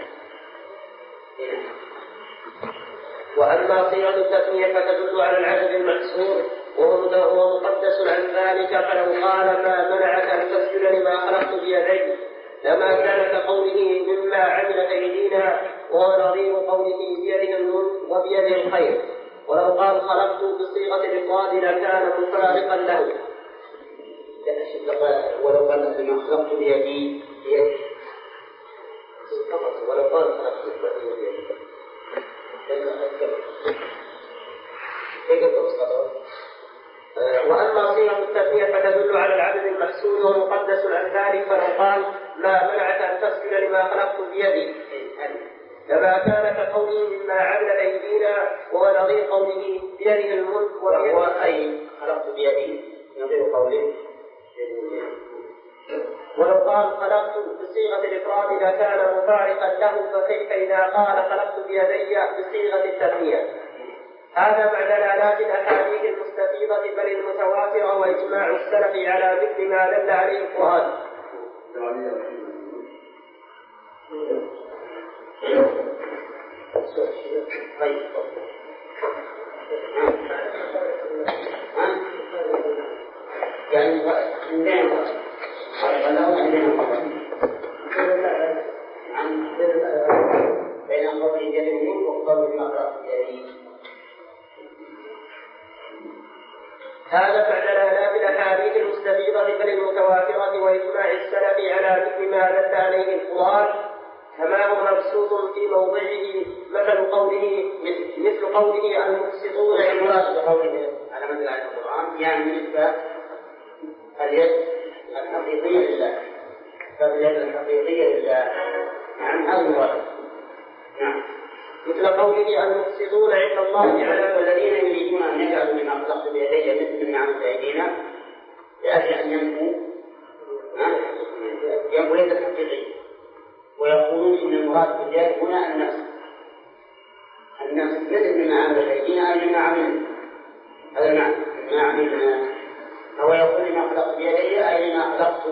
وأما صيغة التثنية فتدل على العدد المحصور وهو مقدس عن ذلك، فلو قال ما منعك أن تسجد لما خلقت بيدي لما كان كقوله مما عملت أيدينا، وهو نظير قوله بيده الملك وبيده الخير. ولو قال خلقت بصيغة الإفراد لكان مفارقا له.
ولو قال لما خلقت بيدي بيدي ولو قال خلقت بيدي
وأما صيغة التثنية فتدل على العدد المحسون ومقدس عن ذلك، فلو قال ما منعك أن تسجد لما خلقت بيدي لما كان كقوله مما عملت أيدينا، وهو نظير قوله بيده الملك
وهو أي خلقت بيدي نظير قوله.
ولو قال خلقت بصيغة الإفراد إذا كان مفارقا له، فكيف إذا قال خلقت بيدي بصيغة التثنية؟ هذا مع دلالات الأحاديث المستفيضة بل المتواترة وإجماع السلف على مثل ما دل عليه القرآن.
يعني بين قوله بيد الملك وقوله ما خلقت بيدي.
هذا بعد دلالات الأحاديث المستفيضة بل المتواترة وإجماع السلف على مثل ما دل عليه القرآن، كما هو مبسوط في موضعه مثل قوله مثل قوله المقسطون.
المراد بقوله على مثل على القرآن يعني بالنسبة اليد الحقيقية لله، فاليد الحقيقية لله. نعم هذا المراد. نعم
مثل قوله المقسطون عند الله على
الذين يريدون أن يجعلوا مما خلقت بيدي مثل ما عملت أيدينا لأجل أن ينفوا ينفوا اليد الحقيقية، ويقولون إن المراد باليد هنا النفس النفس مثل مما عملت أيدينا أي مما عملنا. هذا معنى مما عملنا. فهو يقول لما خلقت بيدي أي لما خلقت،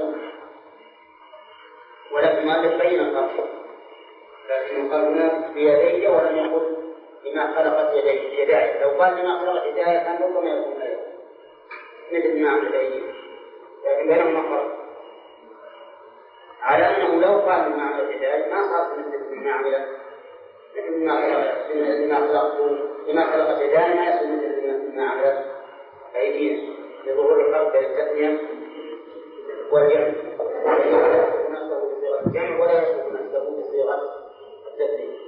ولكن ما تبين الخلق، لكن قال هنا بيدي ولم يقل لما خلقت يدي يداي. لو قال لما خلقت يداي كان ربما يكون لا مثل ما عملت أيدينا، لكن بينهما فرق. على أنه لو قال لما عملت يداي ما صار مثل ما عملت مثل ما خلقت لما خلقت يداي ما يصير مثل ما عملت أيدينا، لظهور الفرق بين التثنية والجمع. الجمع ولا يصف نفسه بصيغة التثنية.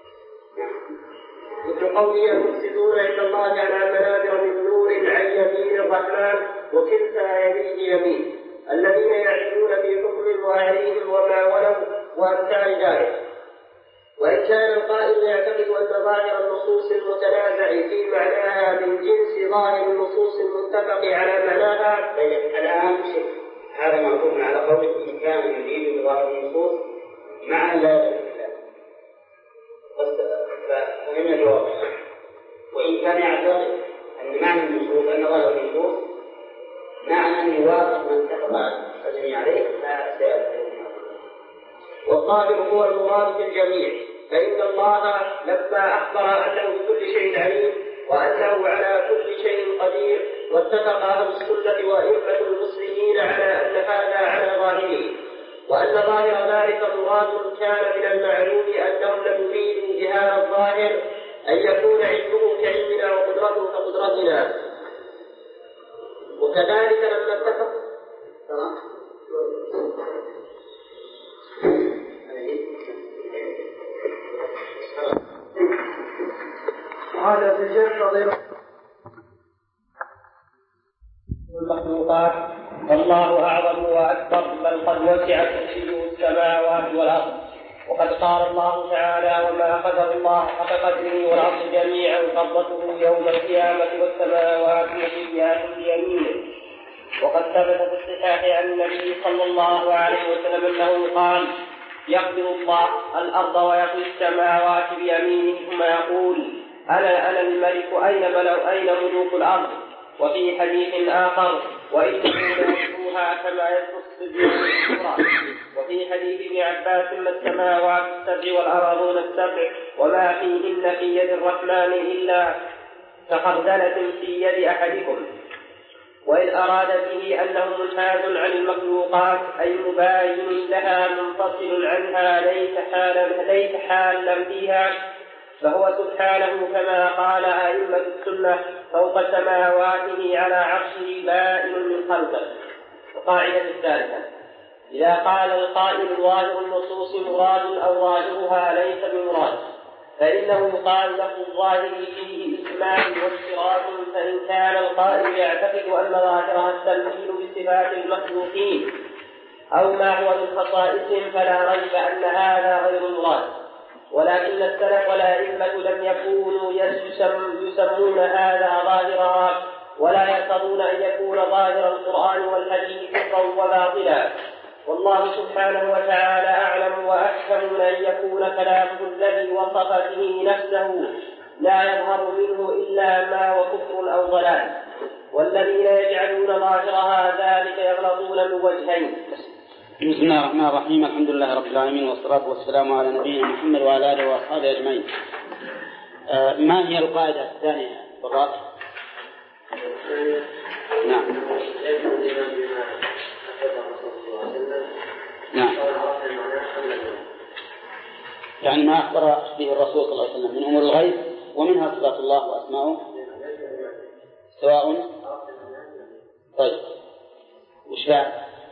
مثل قوله المفسدون عند الله على منابر من نور عن يمين الرحمن وكلتا يديه يمين، الذين يعيشون في حكم وعليهم وما ولوا وأمثال ذلك. وإن كان القائل يعتقد أن ظاهر النصوص المتنازع في معناها من جنس ظاهر النصوص المتفق على معناها،
الآن هذا معطوف على قوله إن كان يريد بظاهر النصوص مع لا يدرك الله، فهمنا الجواب. وإن كان يعتقد أن معنى النصوص أن ظاهر النصوص معنى أن يوافق من اتفق الجميع عليه لا سيأتي.
والظاهر هو المراد بالجميع، فإن الله لما أخبر أنه بكل شيء عليم وأنه على كل شيء قدير، واتفق أهل السنة وأئمة المسلمين على أن هذا على ظاهره، وأن ظاهر ذلك مراد كان من المعلوم أنهم لم يريدوا بهذا الظاهر أن يكون علمه كعلمنا وقدرته كقدرتنا، وكذلك لما اتفق
هذا في الجنة
المخلوقات الله أعظم وأكبر، بل قد وسع كرسيه السماوات والأرض. وقد قال الله تعالى: وما قدر الله حق قدره والأرض جميعا قبضته يوم القيامة والسماوات مطويات بيمينه. وقد ثبت في الصحاح عن النبي صلى الله عليه وسلم أنه قال: يقبض الله الأرض ويطوي السماوات بيمينه ثم يقول: أنا أنا الملك أين ملأ أين ملوك الأرض؟ وفي حديث آخر: وإنه ليطوها كما يطوي الصبي الكبرى. وفي حديث ابن عباس: ما السماوات السبع والأراضون السبع وما فيهن في يد الرحمن إلا كخردلة في يد أحدكم. وإن أراد به أنه منحاز عن المخلوقات أي مباين لها منفصل عنها ليس حالا ليس حالا فيها، فهو سبحانه كما قال أئمة السنة: فوق سماواته على عرشه بائن من خلقه. القاعدة الثالثة: إذا قال القائل ظاهر النصوص مراد أو ظاهرها ليس بمراد، فإنه يقال له الظاهر فيه إجمال وافتراض. فإن كان القائل يعتقد أن ظاهرها التمثيل بصفات المخلوقين أو ما هو من خصائصهم فلا ريب أن هذا غير مراد. ولكن السلف والأئمة لم يكونوا يسمون هذا ظاهرها، ولا يرتضون أن يكون ظاهر القرآن والحديث كفرا وباطلا. والله سبحانه وتعالى أعلم وأحكم من أن يكون كلامه الذي وصف به نفسه لا يظهر منه إلا ما وكفر أو ضلال. والذين يجعلون ظاهرها ذلك يغلطون من وجهين.
بسم الله الرحمن الرحيم. الحمد لله رب العالمين، والصلاة والسلام على نبينا محمد وعلى آله وأصحابه أجمعين. آه ما هي القاعدة الثانية بالرأس؟ نعم نعم يعني ما أخبر به الرسول صلى الله عليه وسلم من أمور الغيب ومنها صفات الله وأسماؤه سواء. طيب وش بعد؟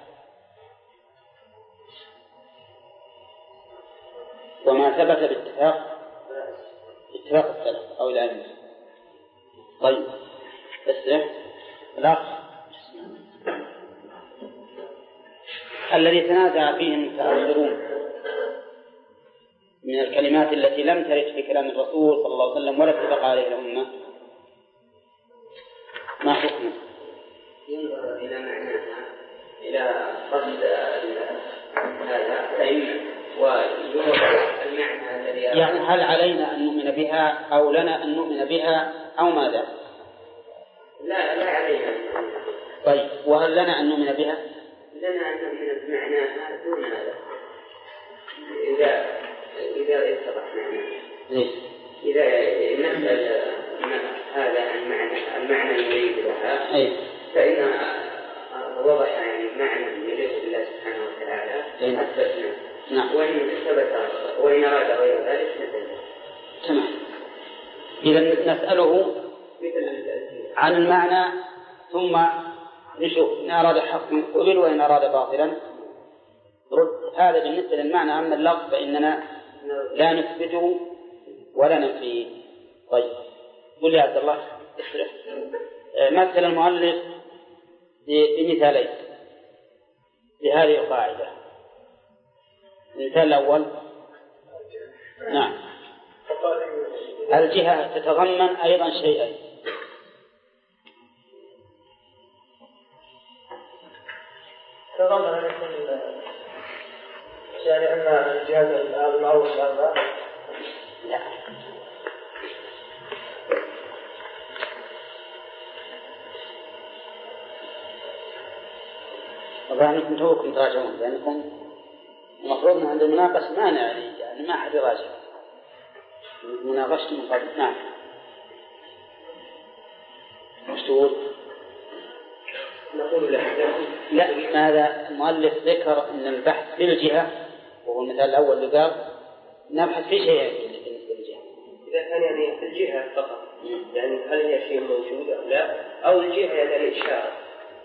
وما ثبت باتفاق اتفاق السلف أو العلم. طيب اسرع الأخ الذي تنازع فيه المتأخرون من الكلمات التي لم ترد في كلام الرسول صلى الله عليه وسلم ولا اتفق عليه الأمة، ما حكمه؟
ينظر إلى معناها إلى قصد هذا الأئمة ويوضع المعنى الذي
يعني هل علينا أن نؤمن بها أو لنا أن نؤمن بها أو ماذا؟
لا لا علينا.
طيب وهل لنا أن نؤمن بها؟
لنا أن نؤمن بمعناها دون هذا إذا إذا اتضح معناها.
ليش؟
إذا نسأل هذا المعنى المعنى المريد لها
أي.
فإن وضح يعني معنى يليق بالله سبحانه وتعالى أثبتنا.
نعم.
وإن ثبت وإن أراد غير ذلك نسأله.
تمام. إذا نسأله عن المعنى ثم نشوف إن أراد حقا قبل وإن أراد باطلا رد. هذا بالنسبة للمعنى. أما اللفظ فإننا لا نثبته ولا ننفيه. طيب قل لي عبد الله اسرع. مثل المؤلف بمثالين لهذه القاعدة. المثال الأول نعم الجهة تتضمن أيضا شيئين.
تضمن أن يكون يعني أن الجهة المعروف هذا
لا طبعا أنكم توكم تراجعون لأنكم المفروض أن عند المناقشة ما يعني يعني ما أحد يراجع مناقشة من قبل. نعم مش تقول؟
نقول لا
لا ماذا المؤلف ذكر أن البحث بالجهة وهو المثال الأول اللي قال نبحث في شيء بالنسبة للجهة.
إذا كان يعني الجهة فقط يعني هل هي شيء موجود أو لا أو الجهة يعني الإشارة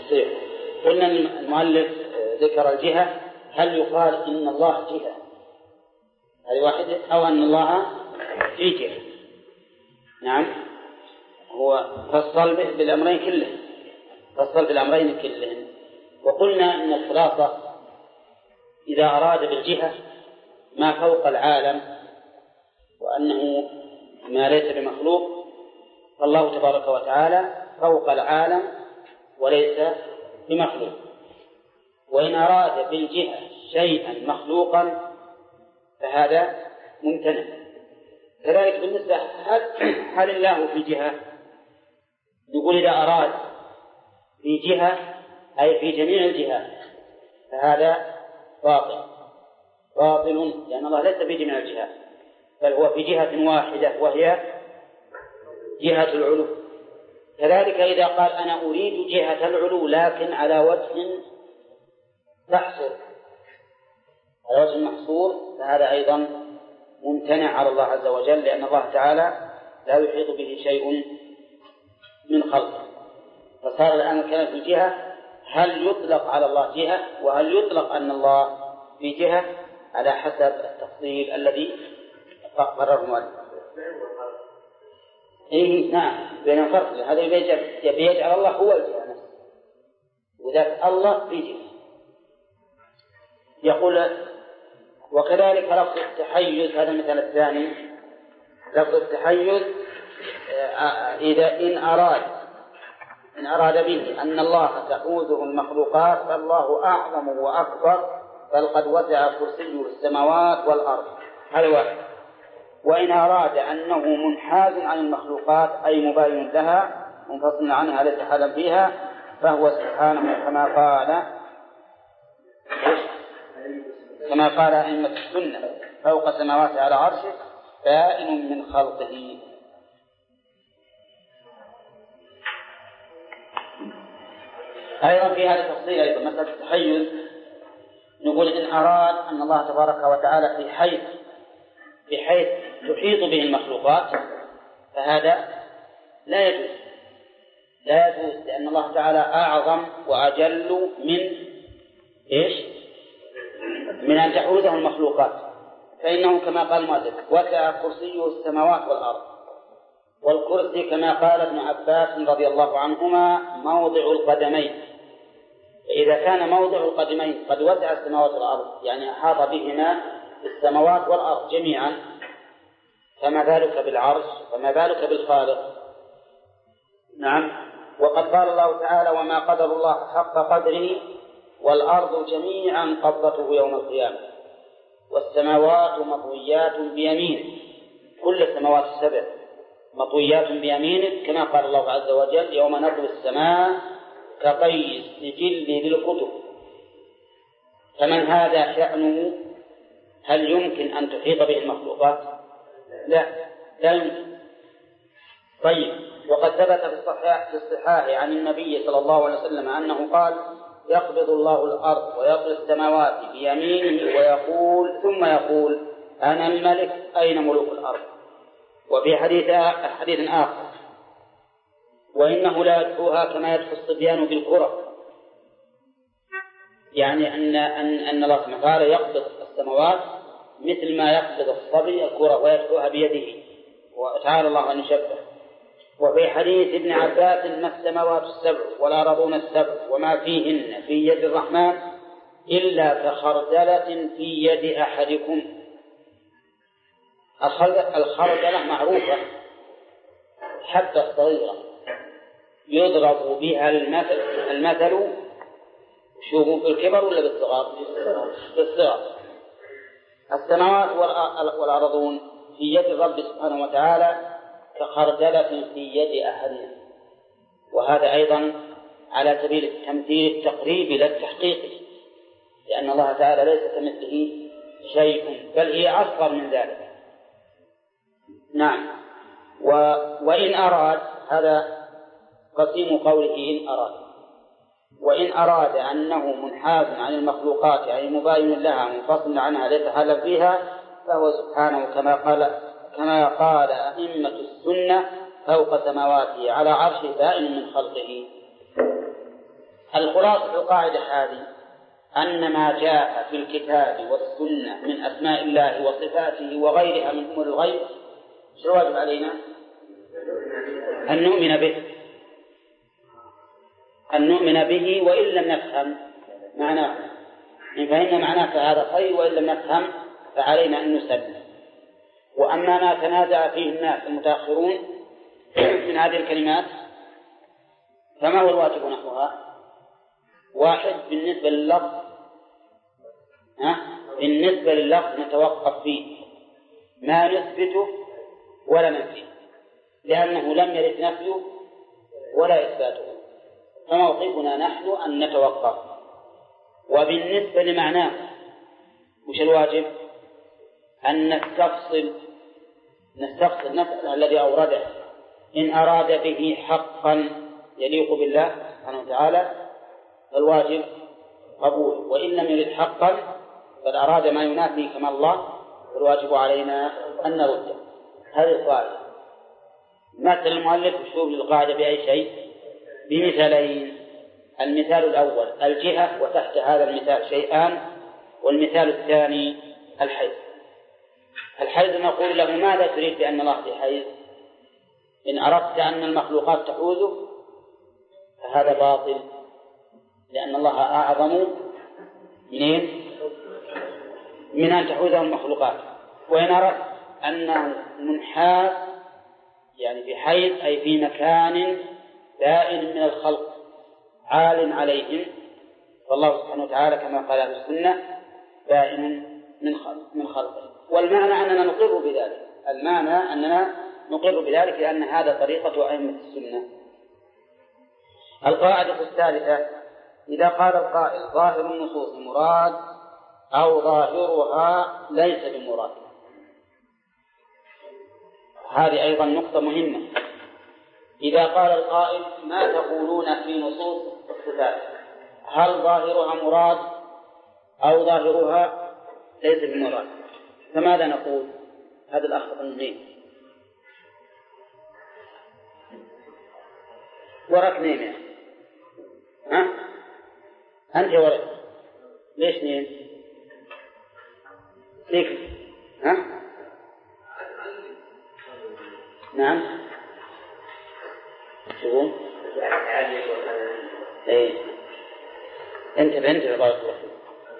طيب. قلنا المؤلف ذكر الجهة، هل يقال إن الله جهة هذه واحدة أو أن الله في جهة؟ نعم، هو فصل بالأمرين كلهم، فصل بالأمرين كلهم. وقلنا إن الخلاصة إذا أراد بالجهة ما فوق العالم وأنه ما ليس بمخلوق، فالله تبارك وتعالى فوق العالم وليس بمخلوق. وإن أراد بالجهة شيئا مخلوقا فهذا ممتنع. كذلك بالنسبة هل, هل الله في جهة؟ نقول إذا أراد في جهة أي في جميع الجهات فهذا باطل باطل لأن الله ليس في جميع الجهات، بل هو في جهة واحدة وهي جهة العلو. كذلك إذا قال أنا أريد جهة العلو لكن على وجه محصور على وجه محصور فهذا أيضا ممتنع على الله عز وجل، لأن الله تعالى لا يحيط به شيء من خلقه. فصار الآن الكلام في الجهة، هل يطلق على الله جهة وهل يطلق أن الله في جهة على حسب التفصيل الذي قرره المؤلف. إيه نعم بين الفرق، هذا يجعل الله هو الجهة نفسه وذلك الله في جهة. يقول وكذلك لفظ التحيز، هذا المثال الثاني، لفظ التحيز إذا إن أراد إن أراد به أن الله تحوزه المخلوقات فالله أعظم وأكبر، بل قد وسع كرسيه السماوات والأرض، هذا واحد. وإن أراد أنه منحاز عن المخلوقات أي مباين لها منفصل عنها ليس حالا فيها، فهو سبحانه كما قال كما قال أئمة السنة فوق السماوات على عرشه بائن من خلقه. أيضا في هذا التفصيل أيضا مسألة التحيز، نقول إن أراد أن الله تبارك وتعالى في حيث بحيث تحيط به المخلوقات فهذا لا يجوز لا يجوز لأن الله تعالى أعظم وأجل من إيش؟ من أن تحوزه المخلوقات، فإنه كما قال المؤلف وسع كرسيه السماوات والأرض، والكرسي كما قال ابن عباس رضي الله عنهما موضع القدمين. فإذا كان موضع القدمين قد وسع السماوات والأرض يعني أحاط بهما السماوات والأرض جميعا، فما بالك بالعرش وما بالك بالخالق. نعم. وقد قال الله تعالى وما قدر الله حق قدره والأرض جميعا قبضته يوم القيامة والسماوات مطويات بيمينه، كل السماوات السبع مطويات بيمينه، كما قال الله عز وجل يوم نطوي السماء كطي السجل للكتب. فمن هذا شأنه هل يمكن أن تحيط به المخلوقات؟ لا لا يمكن. طيب، وقد ثبت في الصحيح, في الصحاح عن النبي صلى الله عليه وسلم أنه قال يقبض الله الأرض ويطوي السماوات بيمينه ويقول ثم يقول أنا الملك أين ملوك الأرض. وفي حديث حديث آخر وإنه لا يدفوها كما يدفو الصبيان بالكرة، يعني أن أن أن الله سبحانه وتعالى يقبض السماوات مثل ما يقبض الصبي الكرة ويدفوها بيده، وتعالى الله أن يشبه. وفي حديث ابن عباس ما السماوات السبع والأرضون السبع وما فيهن في يد الرحمن إلا كخردلة في يد أحدكم. الخردلة معروفة، حبة صغيرة يضرب بها المثل المثل شوفوا بالكبر ولا بالصغار؟ بالصغار. السماوات والأرضون في يد الرب سبحانه وتعالى كخردلة في يد أحدنا، وهذا أيضا على سبيل التمثيل التقريبي لا التحقيقي، لأن الله تعالى ليس كمثله شيء بل هي أصغر من ذلك. نعم. و... وإن أراد، هذا قسيم قوله إن أراد، وإن أراد أنه منحاز عن المخلوقات يعني مباين لها منفصل عنها ليس حالا فيها، فهو سبحانه كما قال كما قال أئمة السنة فوق سماواته على عرشه بائن من خلقه. الخلاصة القاعدة هذه أن ما جاء في الكتاب والسنة من أسماء الله وصفاته وغيرها من أمور الغيب شو واجب علينا؟ أن نؤمن به أن نؤمن به وإن لم نفهم معناه، إن فهمنا معناه فهذا خير، وإن لم نفهم فعلينا أن نسلم. وأما ما تنازع فيه الناس المتأخرون من هذه الكلمات فما هو الواجب نحوها؟ واحد بالنسبة لللفظ، ها؟ بالنسبة لللفظ نتوقف فيه ما نثبته ولا ننفيه، لأنه لم يرد نفيه ولا إثباته، فموقفنا نحن أن نتوقف. وبالنسبة لمعناه وش الواجب؟ أن نستفصل نستفصل نفسه الذي أورده، إن أراد به حقا يليق بالله سبحانه وتعالى فالواجب قبول، وإن لم يرد حقا بل أراد ما ينافي كما الله فالواجب علينا أن نرده. هذه القاعدة. مثل المؤلف الشوف للقاعدة بأي شيء؟ بمثالين. المثال الأول الجهة، وتحت هذا المثال شيئان، والمثال الثاني الحيز. الحيز نقول له ماذا تريد بأن الله في حيز؟ إن أردت أن المخلوقات تحوزه فهذا باطل، لأن الله أعظم منين؟ من أن تحوزه المخلوقات. وإن أردت أنه منحاز يعني في حيز أي في مكان بائن من الخلق عال عليهم، فالله سبحانه وتعالى كما قال أهل السنة بائن من من خلقه. والمعنى أننا نقر بذلك، المعنى أننا نقر بذلك لأن هذا طريقة أئمة السنة. القاعدة الثالثة إذا قال القائل ظاهر النصوص مراد أو ظاهرها ليس بمراد، هذه أيضا نقطة مهمة. إذا قال القائل ما تقولون في نصوص الصفات، هل ظاهرها مراد أو ظاهرها ليس بمراد؟ فماذا نقول؟ هذا الأخ النين ورك نيم، ها؟ أنت ورك ليش نيم؟ ليك ها؟ نعم شو؟ إيه أنت بنت بارك الله فيك.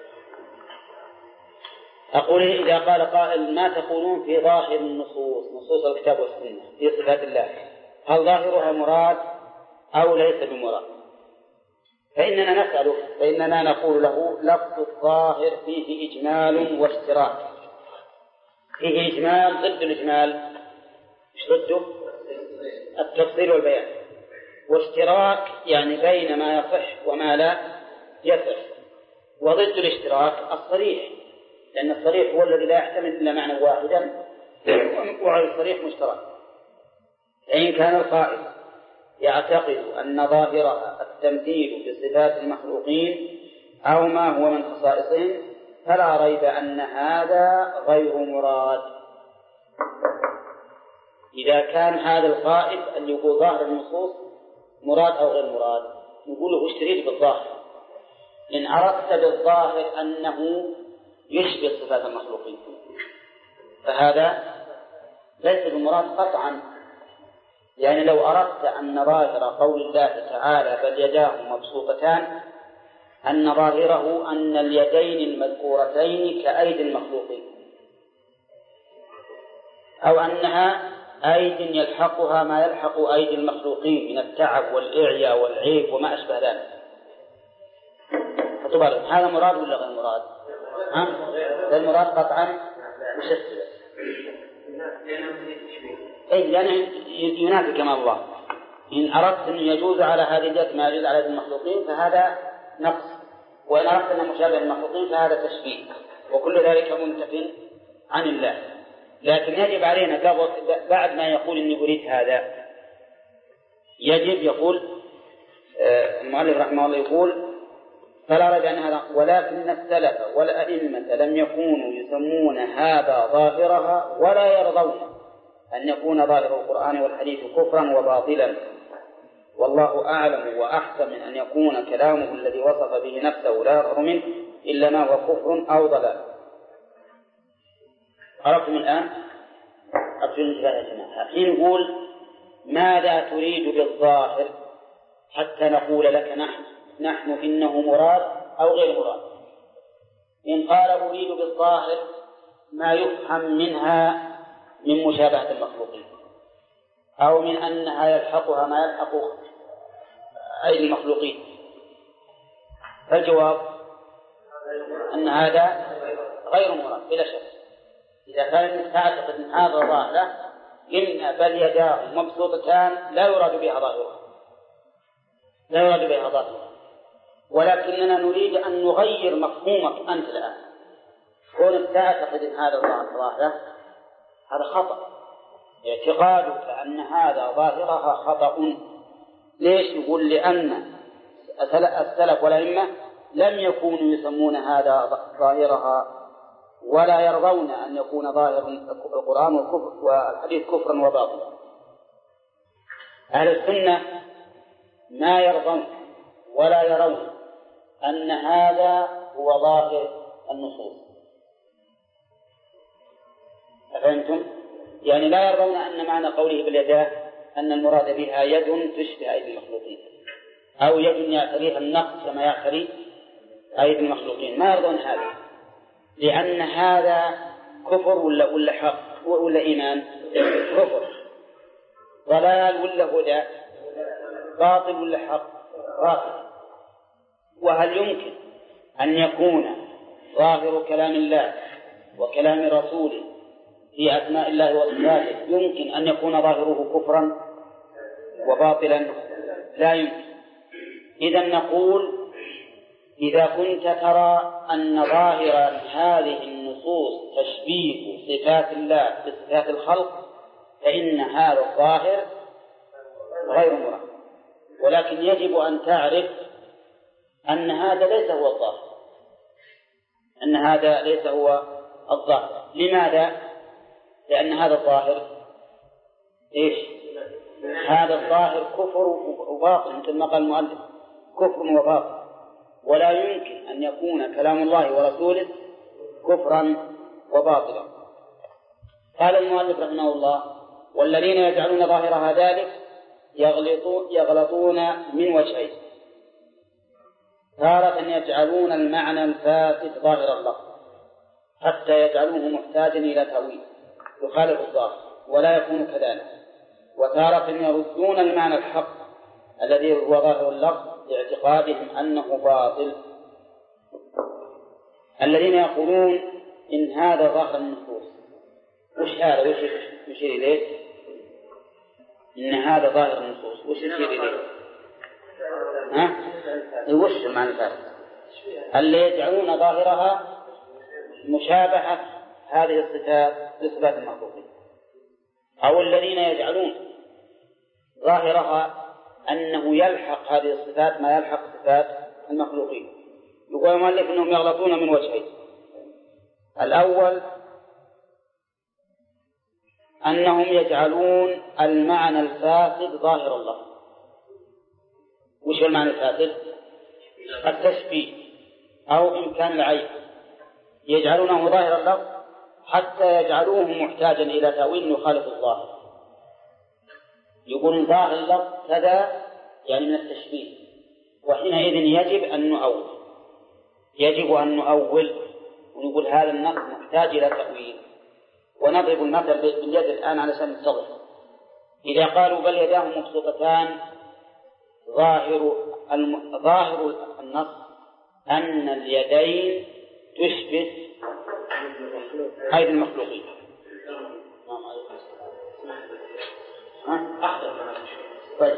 أقول إذا قال قائل ما تقولون في ظاهر النصوص نصوص الكتاب والسنة في صفات الله، هل ظاهرها مراد أو ليس بمراد؟ فإننا نسأله فإننا نقول له لفظ الظاهر فيه إجمال واشتراك. فيه إجمال ضد الإجمال، إيش ضده؟ التفصيل والبيان. واشتراك يعني بين ما يصح وما لا يصح. وضد الاشتراك الصريح، لأن الصريح هو الذي لا يحتمل إلا معنى واحدا وعلى الصريح مشترك. فإن كان القائل يعتقد أن ظاهرها التمثيل بصفات المخلوقين أو ما هو من خصائصهم فلا ريب أن هذا غير مراد. إذا كان هذا القائل أن يقول ظاهر النصوص مراد أو غير مراد نقول له اشتريت بالظاهر. إن أردت بالظاهر أنه يشبه صفات المخلوقين فهذا ليس بمراد قطعا، يعني لو أردت أن ظاهر قول الله تعالى بل يداه مبسوطتان أن ظاهره أن اليدين المذكورتين كأيدي المخلوقين، أو أنها أيد يلحقها ما يلحق أيدي المخلوقين من التعب والإعياء والعيب وما أشبه ذلك، فتبارك هذا مراد ولا غير مراد؟ ها؟ غير مراد قطعا. مش السبب أي لأنه ينافي كمال الله. إن أردت أن يجوز على هذه الجهة ما يجوز على هذه المخلوقين فهذا نقص، وإن أردت أن مشابه المخلوقين فهذا تشبيه، وكل ذلك منتف عن الله. لكن يجب علينا بعد ما يقول إني أريد هذا يجب يقول المؤلف رحمه الله يقول فلا ريب أن هذا، ولكن السلف والأئمة لم يكونوا يسمون هذا ظاهرها ولا يرضون أن يكون ظاهر القرآن والحديث كفرا وباطلا، والله أعلم وأحسن من أن يكون كلامه الذي وصف به نفسه لا يظهر منه إلا ما هو كفر أو ضلال. عرفتم الآن؟ أرجو الانتباه يا جماعة. حين نقول ماذا تريد بالظاهر حتى نقول لك نحن نحن إنه مراد أو غير مراد. إن قال أريد بالظاهر ما يفهم منها من مشابهة المخلوقين أو من أنها يلحقها ما يلحق أي المخلوقين، فالجواب أن هذا غير مراد بلا شك. إذا كان تعتقد أن هذا ظاهرة إن بل يداه مبسوطتان لا يراد بها ظاهرها لا يراد بها ظاهرها ولكننا نريد أن نغير مفهومك أنت الآن. كونك تعتقد أن هذا ظاهرة هذا خطأ. اعتقادك أن هذا ظاهرها خطأ. ليش؟ يقول لأن السلف والأئمة لم يكونوا يسمون هذا ظاهرها ولا يرضون أن يكون ظاهر القرآن والكفر والحديث كفرا وباطلا. أهل السنة ما يرضون ولا يرون أن هذا هو ظاهر النصوص. أفهمتم؟ يعني لا يرضون أن معنى قوله باليداه أن المراد بها يد تشبه أيدي المخلوقين أو يد يعتريها النقص كما يعتري أيدي المخلوقين. ما يرضون هذا لأن هذا كفر ولا ولا حق ولا إيمان؟ كفر. ضلال ولا هدى؟ باطل ولا حق؟ باطل. وهل يمكن أن يكون ظاهر كلام الله وكلام رسوله في أسماء الله وصفاته يمكن أن يكون ظاهره كفرا وباطلا؟ لا يمكن. إذا نقول إذا كنت ترى أن ظاهر هذه النصوص تشبيه صفات الله بصفات الخلق فإن هذا الظاهر غير مراد. ولكن يجب أن تعرف أن هذا ليس هو الظاهر أن هذا ليس هو الظاهر. لماذا؟ لأن هذا الظاهر إيش؟ هذا الظاهر كفر وباطل مثل ما قال المؤلف كفر وباطل. ولا يمكن أن يكون كلام الله ورسوله كفرا وباطلا. قال المؤلف رحمه الله والذين يجعلون ظاهرها ذلك يغلطون من وجهين. تارة يجعلون المعنى الفاسد ظاهر اللفظ حتى يجعلوه محتاجا إلى تأويل يخالف الظاهر ولا يكون كذلك. وتارة يردون المعنى الحق الذي هو ظاهر اللفظ باعتقادهم أنه باطل. الذين يقولون إن هذا ظاهر النصوص وش هذا؟ وش يشير إليه؟ إن هذا ظاهر النصوص وش يشير إليه؟ ها؟ وش المعنى الفاسد؟ اللي يجعلون ظاهرها مشابهة هذه الصفات لصفات المخلوقين، أو الذين يجعلون ظاهرها أنه يلحق هذه الصفات ما يلحق صفات المخلوقين. يقول المؤلف أنهم يغلطون من وجهين. الأول أنهم يجعلون المعنى الفاسد ظاهر الله. وش المعنى الفاسد؟ التشبيه أو إمكان العيب. يجعلونه ظاهر اللفظ حتى يجعلوه محتاجا إلى تأويل يخالف الظاهر. يقول ظاهر اللفظ كذا يعني من التشبيه، وحينئذ يجب أن نؤول يجب أن نؤول ونقول هذا النص محتاج إلى تأويل. ونضرب المثل باليد الآن علشان نتضح. إذا قالوا بل يداه مبسوطتان ظاهر الم... ظاهر النص أن اليدين تشبه أيدي المخلوقين. طيب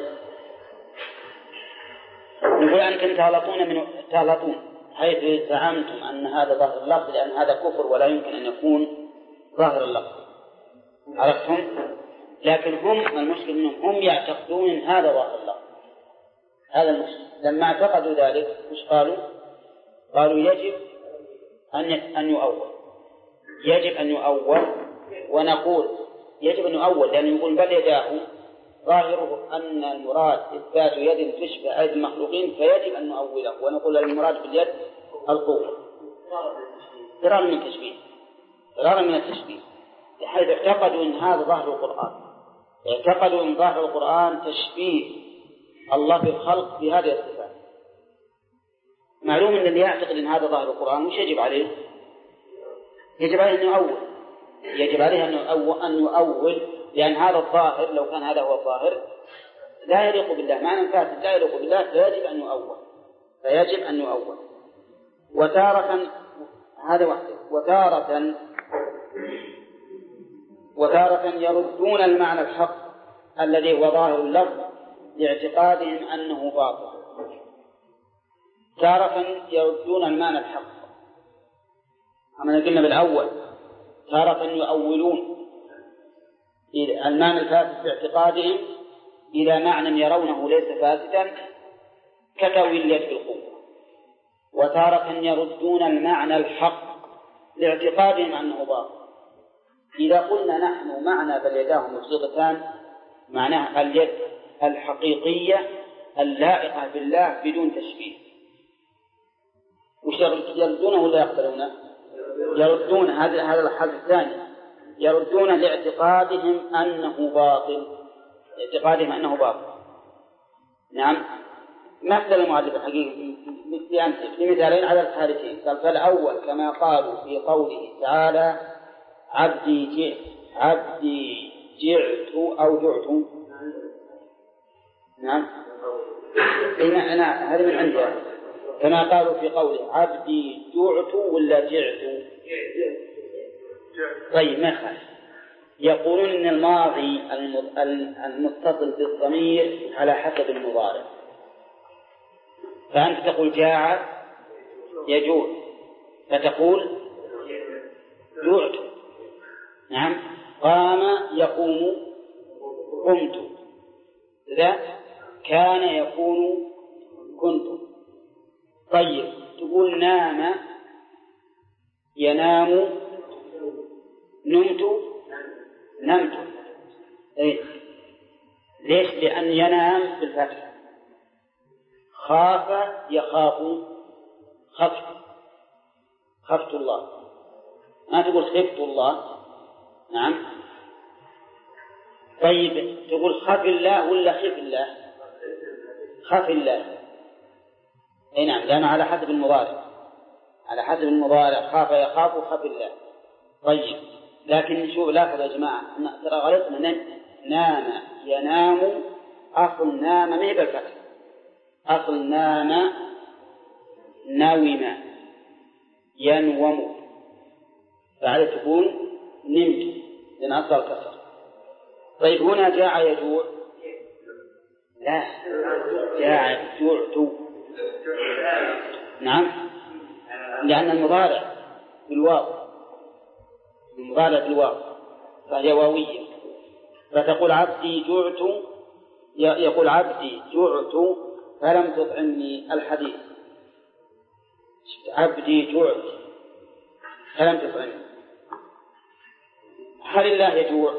نقول أنكم تغلطون من تغلطون حيث زعمتم أن هذا ظاهر اللفظ لأن هذا كفر ولا يمكن أن يكون ظاهر اللفظ. عرفتم؟ لكن هم المشكلة أنهم هم يعتقدون أن هذا ظاهر اللفظ. هذا المشكلة. لما اعتقدوا ذلك مش قالوا؟ قالوا يجب أن أن يؤول يجب أن يؤول ونقول يجب أن يؤول لأن يقول بل يداه ظاهره أن المراد إثبات يد تشبه أيدي المخلوقين فيجب أن نؤوله ونقول المراد باليد القوة فرارا من التشبيه فرارا من التشبيه بحيث اعتقدوا أن هذا ظاهر القرآن اعتقدوا أن ظاهر القرآن تشبيه الله في الخلق بهذه الصفات. معلوم أن اللي يعتقد أن هذا ظاهر القرآن مش يجب عليه يجب عليه أن يؤول يجب عليه أن يؤول لأن هذا الظاهر لو كان هذا هو الظاهر لا يليق بالله معنى فاسد لا يليق بالله فيجب أن يؤول فيجب أن يؤول وتارة هذا وحده وتارة وتارة يردون المعنى الحق الذي هو ظاهر اللفظ لاعتقادهم أنه باطل. تارة يردون المعنى الحق كما قلنا بالأول تارة يؤولون المعنى الفاسد باعتقادهم إلى معنى يرونه ليس فاسدا كتأويل اليد بالقوة. وتارة يردون المعنى الحق لاعتقادهم أنه باطل. إذا قلنا نحن معنى بل يداه مبسوطتان معناه اليد الحقيقية اللائقة بالله بدون تشبيه. وش يردونه ولا يقبلونه؟ يردون هذا هذا الحالة الثانية يردون لاعتقادهم أنه باطل اعتقادهم أنه باطل. نعم مثل المؤلف الحقيقي في مثالين على الحالتين. قال فالأول كما قالوا في قوله تعالى عبدي جئت عبدي جعت أو جعت. نعم هنا أنا هذا من عندي كما قالوا في قوله عبدي جعت ولا جعت. طيب ما خالف يقولون إن الماضي المتصل بالضمير على حسب المضارع فأنت تقول جاع يجوع فتقول جوعت. نعم قام يقوم قمت إذا كان يكون كنت. طيب تقول نام ينام نمت نمت. إيه؟ ليش؟ لأن ينام بالفتح خاف يخاف خفت خفت الله ما تقول خفت الله. نعم طيب تقول خف الله ولا خف الله؟ خف الله. اي نعم لأنه على حسب المضارع على حسب المضارع خاف يخاف وخف الله. طيب لكن نشوف لاحظ يا جماعة ترى غلطنا نام ينام أصل نام ما هي بالفتح أصل نام نوم ينوم فعلى تكون نمت لأن أصل الكسر. طيب هنا جاع يجوع لا جاع جوعت. نعم لأن المضارع بالواو المضارع بالواو فهي واوية فتقول عبدي جوعت يقول عبدي جوعت فلم تطعمني الحديث عبدي جوعت فلم تطعمني. هل الله يجوع؟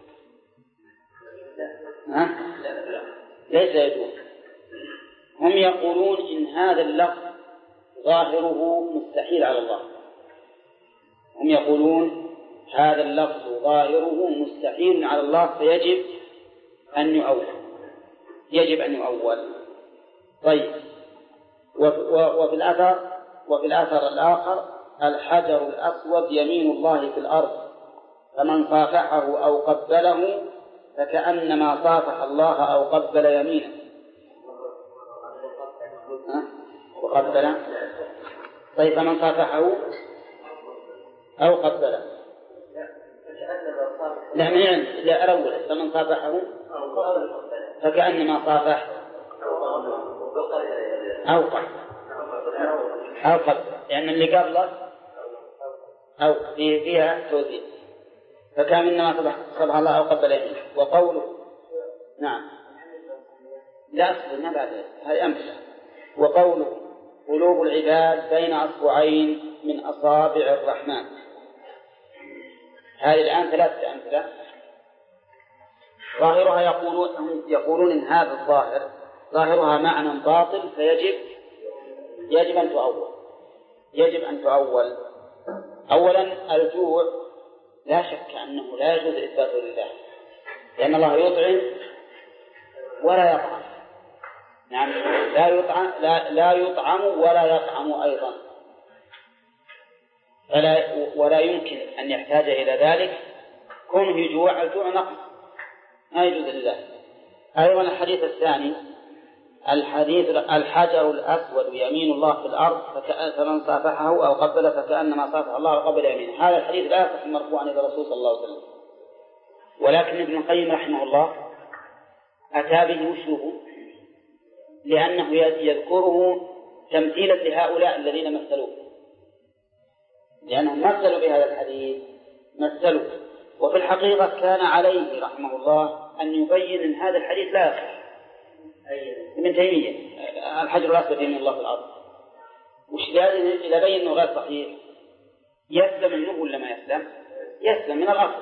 ها؟ ليس يجوع. هم يقولون إن هذا اللفظ ظاهره مستحيل على الله. هم يقولون هذا اللفظ ظاهره مستحيل على الله فيجب أن يؤول يجب أن يؤول. طيب وفي الأثر وفي الأثر الآخر الحجر الأسود يمين الله في الأرض فمن صافحه أو قبله فكأنما صافح الله أو قبل يمينه. وقبله طيب فمن صافحه أو قبله لا من يعني لا أرول فمن صافحه فكأنما صافح أو قبل أو قبل لأن يعني اللي قبله أو فيها توزيع فكان إنما صبح الله أو قبل يمينه. وقوله نعم لا أصبر ما بعد هذه أمثلة. وقوله قلوب العباد بين أصبعين من أصابع الرحمن هذه الآن ثلاثة أمثلة. ظاهرها يقولون يقولون إن هذا الظاهر ظاهرها معنى باطل فيجب يجب أن تؤول يجب أن تؤول. أولا الجوع لا شك أنه لا يجوز إثباته لله، لأن الله يطعم ولا يطعم. نعم، لا يطعم لا, لا يطعم ولا يطعم أيضا، فلا ولا يمكن أن يحتاج إلى ذلك. كونه يجوع الجوع نقص ما يجوز لله. أيضا الحديث الثاني الحديث الحجر الأسود يمين الله في الأرض فمن صافحه أو قبل فكأنما صافح الله وقبل يمينه. هذا الحديث لا يصح مرفوعا إلى الرسول صلى الله عليه وسلم، ولكن ابن القيم رحمه الله أتى به وشوه لأنه يذكره تمثيلا لهؤلاء الذين مثلوه، لأنهم مثلوا بهذا الحديث مثلوا. وفي الحقيقة كان عليه رحمه الله أن يبين أن هذا الحديث لا يصح. ابن تيمية الحجر الأسود يمين الله في الأرض وش إذا بين أنه غير صحيح يسلم منه ولا ما يسلم؟ يسلم من الأصل،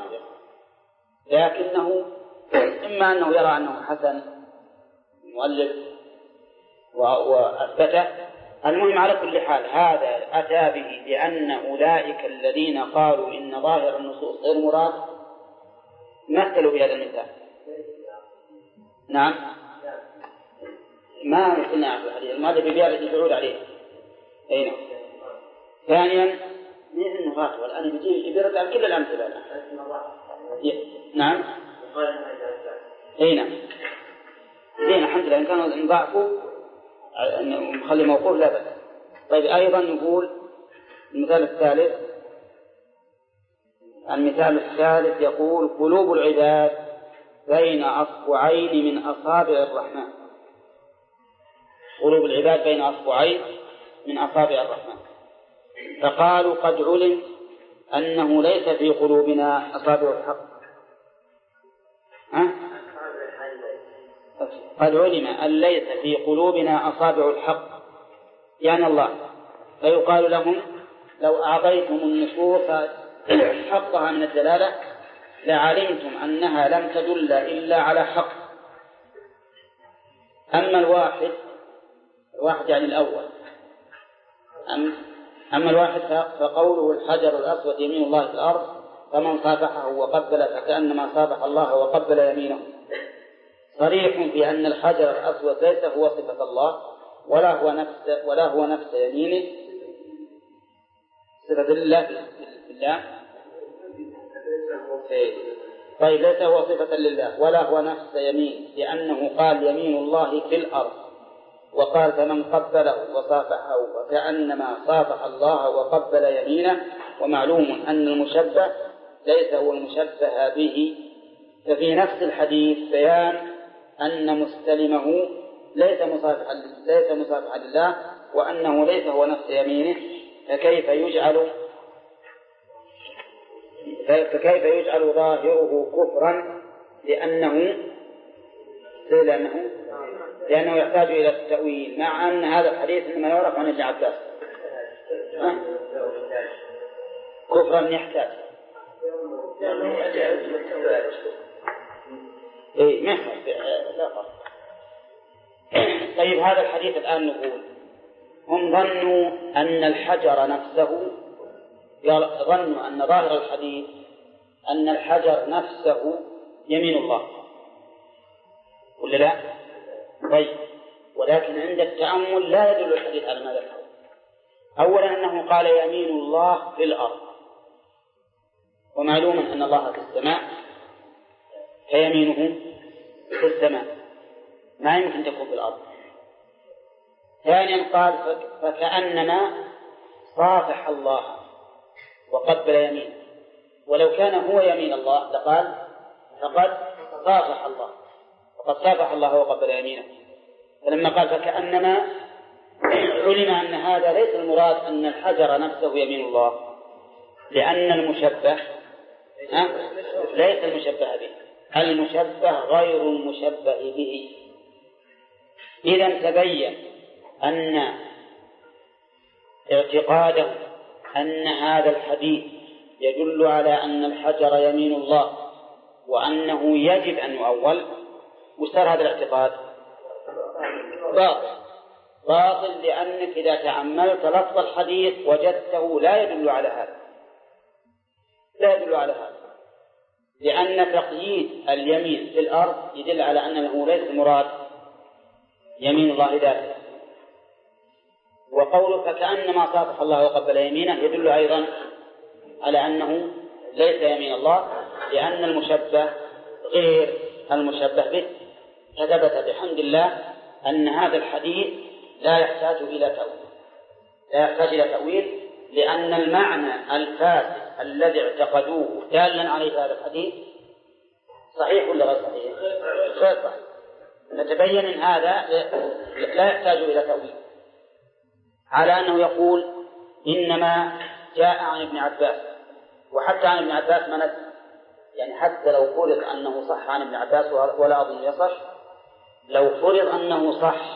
لكنه إما أنه يرى أنه حسن مؤلف وأثبته. المهم على كل حال هذا أتى به لأن أولئك الذين قالوا إن ظاهر النصوص غير مراد مثلوا بهذا المثال. نعم، ما مثلنا في الحديث ماذا ببيارة البعود عليه. أي نعم. ثانيا من النغاة والآن بيجي يرد على كل الأمثلة الآن. نعم. أي نعم. زين الحمد لله إن كانوا انضعفوا نخلي موقوف لا بأس. طيب أيضا نقول المثال الثالث المثال الثالث يقول قلوب العباد بين أصبعين من أصابع الرحمن. قلوب العباد بين أصبعين من أصابع الرحمن. فقالوا قد علم أنه ليس في قلوبنا أصابع الحق. ها؟ قد علم أن ليس في قلوبنا أصابع الحق يعني الله. فيقال لهم لو أعطيتم النصوص حقها من الدلالة لعلمتم أنها لم تدل إلا على حق. أما الواحد الواحد يعني الأول أما الواحد فقوله الحجر الأسود يمين الله في الأرض فمن صافحه وقبل فكأنما صافح الله وقبل يمينه صريح في أن الحجر الأسود ليس هو صفة الله ولا هو نفس ولا هو نفس يمينه صفة لله بالله. طيب ليس هو صفة لله ولا هو نفس يمين لأنه قال يمين الله في الأرض وقال فمن قبله وصافحه وكأنما صافح الله وقبل يمينه. ومعلوم أن المشبه ليس هو المشبه به. ففي نفس الحديث بيان أن مستلمه ليس مصافحا ليس مصافحا لله وأنه ليس هو نفس يمينه. فكيف يجعل فكيف يجعل ظاهره كفرا لأنه لأنه لأنه يحتاج إلى التأويل مع أن هذا الحديث إنما يعرف عن ابن عباس كفرا يحتاج إيه ما لا فرق. طيب هذا الحديث الآن نقول هم ظنوا أن الحجر نفسه ظنوا أن ظاهر الحديث أن الحجر نفسه يمين الله ولا لا؟ طيب ولكن عند التأمل لا يدل الحديث على ما ذكر. أولا أنه قال يمين الله في الأرض ومعلوم أن الله في السماء فيمينه في السماء ما يمكن تكون في الأرض. ثانيا قال فكأنما صافح الله وقبل يمينه ولو كان هو يمين الله لقال فقد صافح الله وقد صافح الله وقبل يمينه. فلما قال فكأنما علم أن هذا ليس المراد أن الحجر نفسه يمين الله لأن المشبه ليس المشبه به المشبه غير المشبه به. إذن تبين أن اعتقاده أن هذا الحديث يدل على أن الحجر يمين الله وأنه يجب أن يؤول، وصار هذا الاعتقاد باطل باطل لأنك إذا تأملت لفظ الحديث وجدته لا يدل على هذا، لا يدل على هذا، لأن تقييد اليمين في الأرض يدل على أنه ليس مراد يمين الله ذاته، وقوله فكأنما صافح الله وقبل يمينه يدل أيضا على أنه ليس يمين الله، لأن المشبه غير المشبه به. فثبت بحمد الله أن هذا الحديث لا يحتاج إلى تأويل، لا يحتاج إلى تأويل، لأن المعنى الفاسد الذي اعتقدوه دالا عليه هذا الحديث صحيح ولا غير صحيح؟ غير صحيح. نتبين أن هذا لا يحتاج إلى تأويل، على أنه يقول إنما جاء عن ابن عباس، وحتى عن ابن عباس ما ندري، يعني حتى لو فرض أنه صح عن ابن عباس ولا أظن يصح، لو فرض أنه صح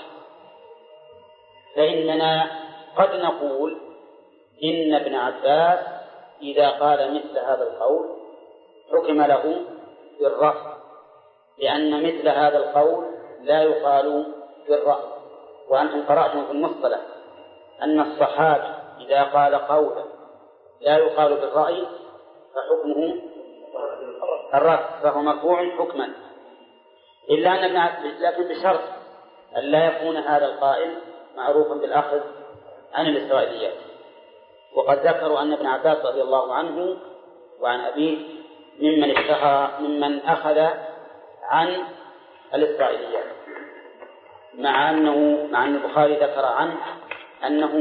فإننا قد نقول إن ابن عباس إذا قال مثل هذا القول حكم له بالرفع، لأن مثل هذا القول لا يقال بالرأي. وأنتم قرأتم في المصطلح أن الصحابي إذا قال قولا لا يقال بالرأي فحكمه الرفع، فهو مرفوع حكما، إلا أن ابن عباس لكن بشرط أن لا يكون هذا القائل معروفا بالأخذ عن الإسرائيليات. وقد ذكروا أن ابن عباس رضي الله عنه وعن أبيه ممن اشتهر ممن أخذ عن الإسرائيليات، مع أنه مع أن البخاري ذكر عنه أنه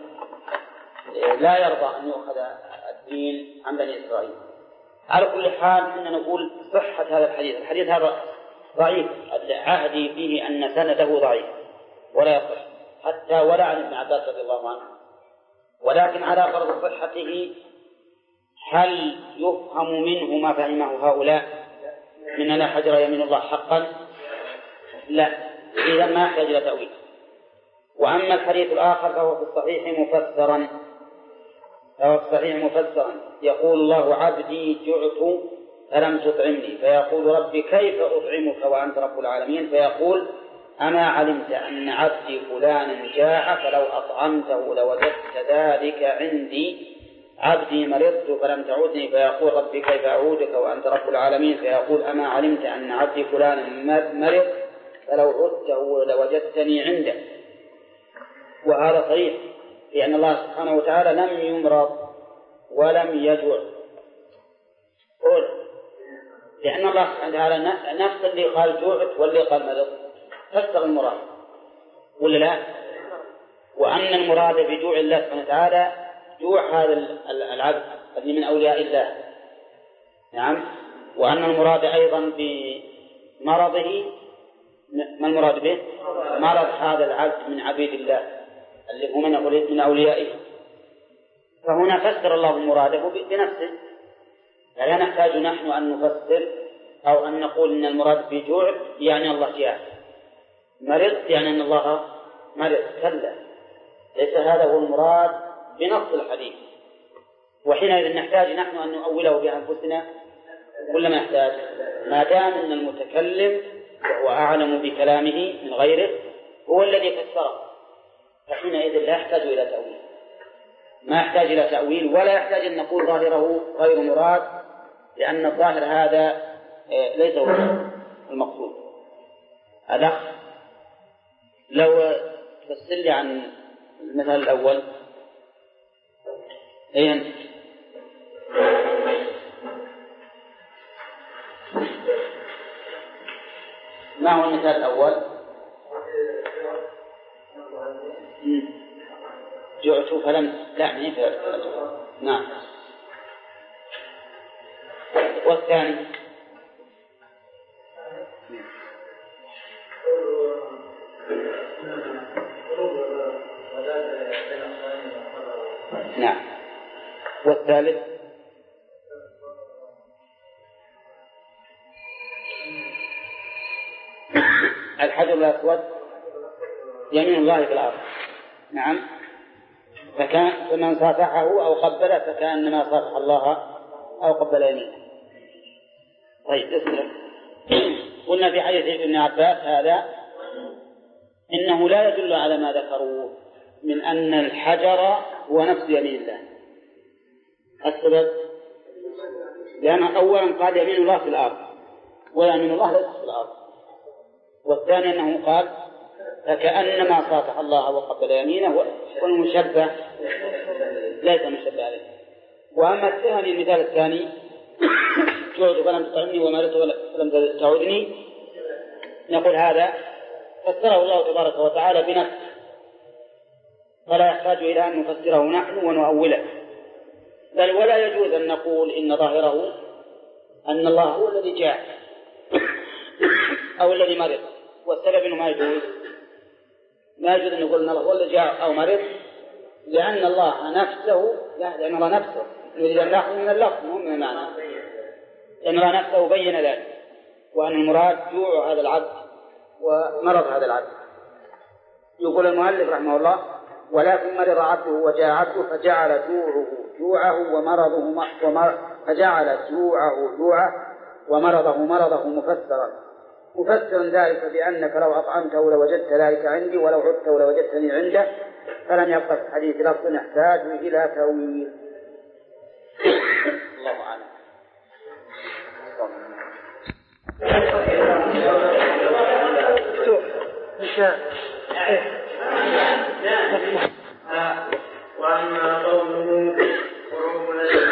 لا يرضى أن يؤخذ الدين عن بني إسرائيل. على كل حال إننا نقول صحة هذا الحديث، الحديث هذا ضعيف، عهدي فيه أن سنده ضعيف ولا يصح حتى ولا عن ابن عباس رضي الله عنه، ولكن على فرض صحته هل يفهم منه ما فهمه هؤلاء من أن حجر يمين الله حقا؟ لا، إذا ما يحتاج إلى تأويل. وأما الحديث الآخر فهو في الصحيح مفسرا، فهو في الصحيح مفسرا يقول الله عبدي جعت فلم تطعمني، فيقول ربي كيف أطعمك وأنت رب العالمين، فيقول أما علمت أن عبدي فلانا جاع فلو أطعمته لوجدت ذلك عندي، عبدي مرضت فلم تعودني، فيقول ربي كيف أعودك وأنت رب العالمين، فيقول أما علمت أن عبدي فلانا مرض فلو عدته لوجدتني عنده. وهذا صحيح، لأن الله سبحانه وتعالى لم يمرض ولم يجوع، قل لأن الله سبحانه وتعالى نفس اللي قال جوعت واللي قال مرض فسر المراد ولا لا؟ وأن المراد بجوع الله سبحانه وتعالى جوع هذا العبد الذي من أولياء الله، نعم. وأن المراد أيضا بمرضه ما المراد به؟ مرض هذا العبد من عبيد الله اللي هو من أوليائه، فهنا فسر الله مراده بنفسه، لا نحتاج نحن أن نفسر أو أن نقول إن المراد بجوع يعني الله جاء، مرض يعني أن الله مرض، كلا، ليس هذا هو المراد بنص الحديث. وحينئذ نحتاج نحن أن نؤوله بأنفسنا ولا ما نحتاج؟ ما دام أن المتكلم وهو أعلم بكلامه من غيره هو الذي فسره، فحينئذ لا يحتاج إلى تأويل، ما يحتاج إلى تأويل ولا يحتاج أن نقول ظاهره غير مراد، لأن الظاهر هذا ليس هو المقصود. الأخ لو تفسر لي عن المثال الأول. أين ما هو المثال الأول؟ جعت فلم لا من نعم. والثاني نعم. والثالث الحجر الأسود يمين الله في الأرض، نعم. فكان فمن صافحه أو قبله فكأنما صافح الله أو قبل يمينه. طيب اسمع. قلنا في حديث ابن عباس هذا إنه لا يدل على ما ذكروه من أن الحجر هو نفس يمين الله. السبب لأنه أولا قال يمين الله في الأرض ويمين الله ليس في الأرض، والثاني أنه قال فكأنما صافح الله وقبل يمينه، والمشبه ليس مشبه عليه. وأما الثاني المثال الثاني جعت فلم تطعمني ومرضت فلم تعودني، نقول هذا فسره الله تبارك وتعالى بنفسه، فلا يحتاج إلى أن نفسره نحن ونؤوله، بل ولا يجوز أن نقول إن ظاهره أن الله هو الذي جاء أو الذي مرض، والسبب أنه ما يجوز ما يجوز أن نقول أن الله هو الذي جاء أو مرض، لأن الله نفسه لأن الله نفسه نريد أن نأخذ من اللفظ مو من المعنى، لأن الله نفسه بين ذلك، وأن المراد جوع هذا العبد ومرض هذا العبد. يقول المؤلف رحمه الله ولكن مرض عبده وجاء عبده فجعل جوعه جوعه ومرضه ومر... فجعل جوعه جوعه ومرضه مرضه مفسرا مفسرا ذلك بأنك لو أطعمته لوجدت ذلك عندي ولو عدته لوجدتني عنده، فلم يبقى في الحديث لفظ يحتاج إلى تأويل. الله أعلم.
وأما قوله قلوب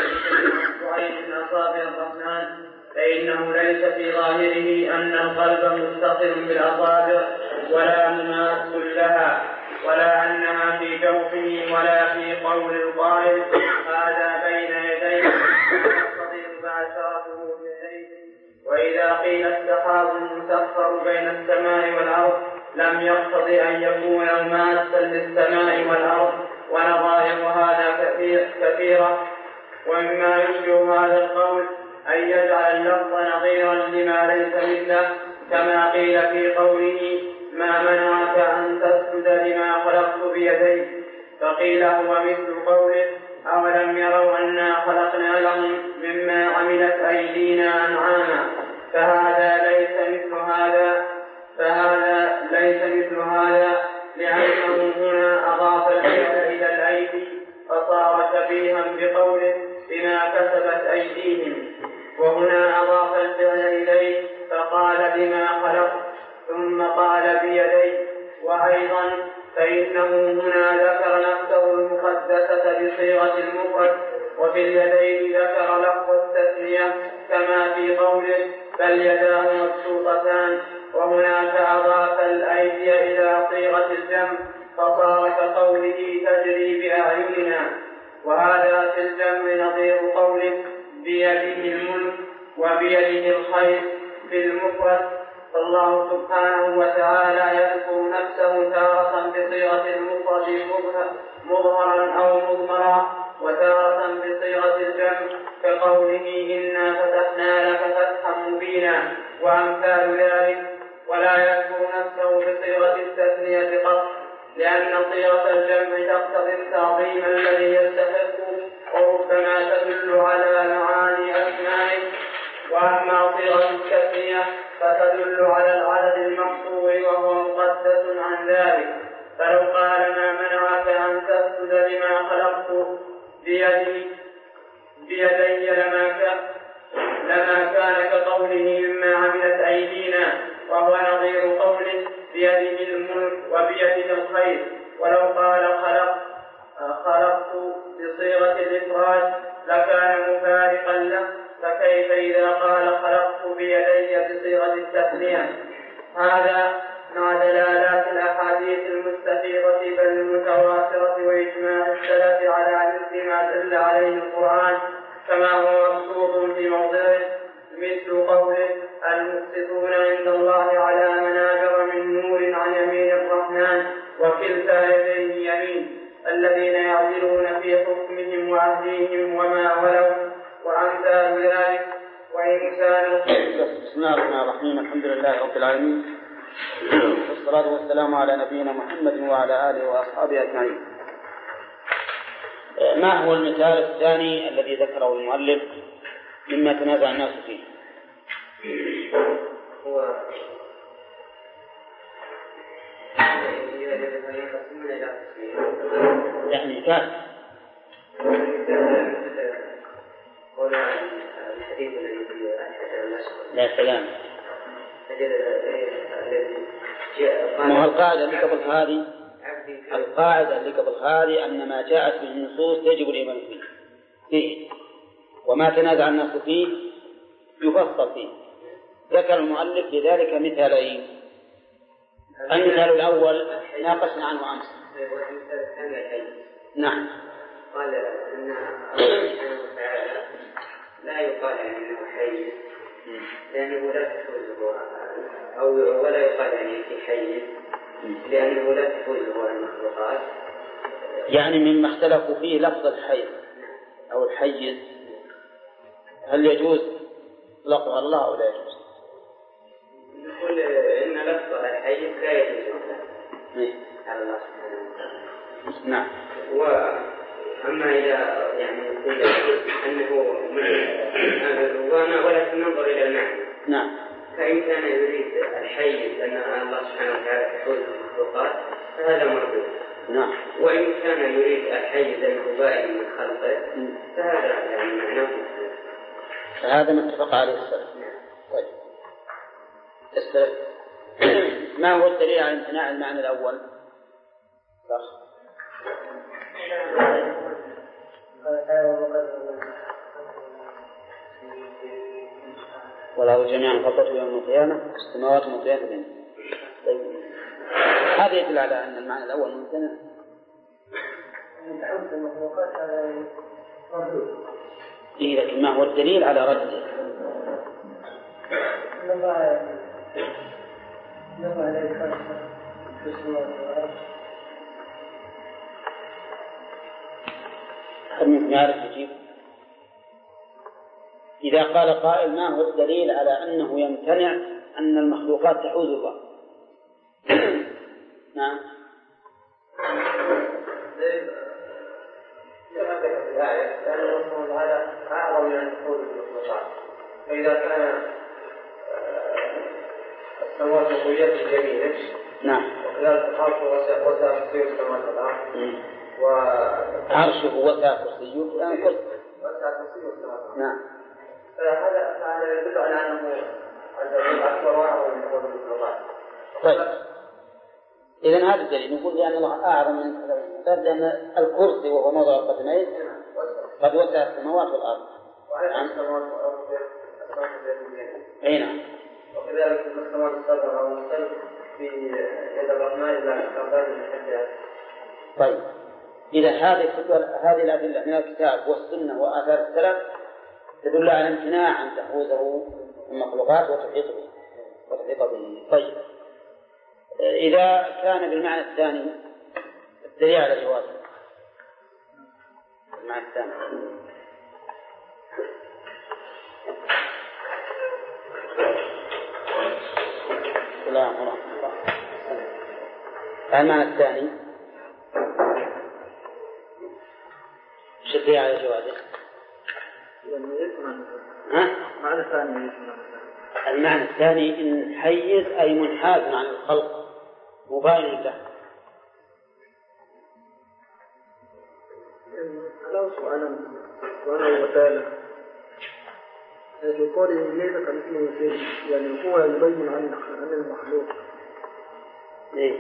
من أصابع الرحمن فإنه ليس في ظاهره أن القلب متصل بالأصابع ولا مماس لها، ولا أنها في جوفه ولا في قول القائل هذا بين يديه يقتضي مباشرته بيديه. وإذا قيل السحاب المسخر بين السماء والأرض لم يقتضي أن يكون مماسا للسماء والأرض، ونظائر هذا كثير كثيرة. ومما يشبه هذا القول أن يجعل اللفظ نظيرا لما ليس مثله، كما قيل في قوله ما منعك أن تسجد لما خلقت بيدي، فقيل هو مثل قوله أولم يروا أنا خلقنا لهم مما عملت أيدينا أنعاما، فهذا ليس مثل هذا فهذا ليس مثل هذا لأنه هنا أضاف الفعل إلى الأيدي فصار شبيها بقوله بما كسبت أيديهم، وهنا أضاف الفعل إليه فقال بما خلقت ثم قال بيدي. وأيضا فإنه هنا ذكر نفسه المقدسة بصيغة المفرد، وفي اليدين ذكر لفظ التثنية كما في قوله بل يداه مبسوطتان، وهناك أضاف الأيدي إلى صيغة الجمع فصار كقوله تجري بأعيننا. وهذا في الجمع نظير قوله بيده الملك وبيده الخير في المفرد. فالله سبحانه وتعالى يذكر نفسه تارة بصيغة المفرد مظهرا أو مضمرا، وتارة بصيغة الجمع كقوله إنا فتحنا لك فتحا مبينا وأمثال ذلك. ولا يذكر نفسه بصيغة التثنية قط، لأن صيغة الجمع تقتضي التعظيم الذي يستحقه وربما تدل على معاني أسمائه، وأما صيغة التثنية فتدل على العدد المقصور وهو مقدس عن ذلك. فلو قال ما منعك أن تسجد لما خلقت بيدي بيدي لما كان لما كان كقوله مما عملت أيدينا، وهو نظير قوله بيده الملك وبيده الخير. ولو قال خلق خلقت بصيغة الإفراد لكان مفارقا له، فكيف إذا قال خلقت بيدي بصيغة التثنية؟ هذا مع دلالات الأحاديث المستفيضة بل المتواترة وإجماع السلف على مثل ما دل عليه القرآن، كما هو مبسوط في موضعه مثل قوله المقسطون عند الله على منابر من نور عن يمين الرحمن وكلتا يديه يمين، الذين يعدلون في حكمهم وعهدهم وما ولوا وأمثال ذلك. وإنسان
بسم الله الرحمن الرحيم الحمد لله رب العالمين والصلاة والسلام على نبينا محمد وعلى آله وأصحابه أجمعين. ما هو المثال الثاني الذي ذكره المؤلف مما تنازع الناس فيه؟
هو
يعني كان لا سلام. ما هو القاعدة اللي قبل هذه القاعدة اللي قبل هذه أن ما جاءت به النصوص يجب الإيمان فيه فيه وما تنازع الناس فيه يفصل فيه. ذكر المؤلف لذلك مثالين. المثال الأول ناقشنا عنه أمس. نعم.
قال أن الله تعالى لا يقال أنه حي لأنه لا تحوزه أو ولا يقال أنه في حي لأنه لا تحوزه المخلوقات.
يعني مما اختلفوا فيه لفظ الحي أو الحيز هل يجوز لفظ الله أو لا يجوز؟
نقول إن لفظ الحيز لا يجوز على الله سبحانه وتعالى.
نعم.
وأما إذا يعني قيل أنه وما ولكن ننظر إلى المعنى.
نعم.
فإن كان يريد الحيز أن الله سبحانه وتعالى يحوز المخلوقات فهذا مرضي.
نعم.
وإن كان يريد الحيز أنه بائن من خلقه فهذا يعني معناه.
فهذا ما اتفق عليه السلف. طيب. السلف ما هو الدليل على امتناع المعنى الأول؟ صح. والله جميعا قبضته يوم القيامة السماوات مطويات بينه. طيب. هذا يدل على أن المعنى الأول ممتنع. إيه لكن ما هو الدليل على رده؟
إنما إنما عليه خلق في السماوات والأرض.
هل ممكن يعرف يجيب؟ إذا قال قائل ما هو الدليل على أنه يمتنع أن المخلوقات تحوز الله؟ نعم.
لأنه هذا أعظم من الحوز المخلوقات. فإذا كان السماوات مطويات بيمينه
نعم.
وكذلك عرشه وسع كرسيه السماوات والأرض.
عرشه وسع كرسيه الآن كرسي.
وسع كرسيه السماوات والأرض.
نعم.
فهذا فهذا يدل على أنه أكبر وأعظم من الحوز المخلوقات.
طيب. إذن هذا الدليل نقول لأن الله أعظم من هذا لأن الكرسي وهو موضع القدمين قد وسع السماوات والأرض.
وعلى السماوات والأرض
أي نعم.
وكذلك السماوات السبع أو السبع في يد الرحمن إلى أرباب الحجاج.
طيب. إذا هذه هذه الأدلة من الكتاب والسنة وآثار السلف تدل على امتناع أن تحوزه المخلوقات وتحيط به وتحيط به. طيب. إذا كان بالمعنى الثاني الدليل على جوازه. المعنى الثاني. السلام ورحمة الله. المعنى الثاني شو الدليل على جوازه؟ ها؟
معنى ثاني.
المعنى الثاني إن حيز أي منحاز عن الخلق مباين له.
لو سؤالا سؤالا وتالى في قوله ليس كمثله شيء يعني هو يبين عن عن المخلوق.
إيه.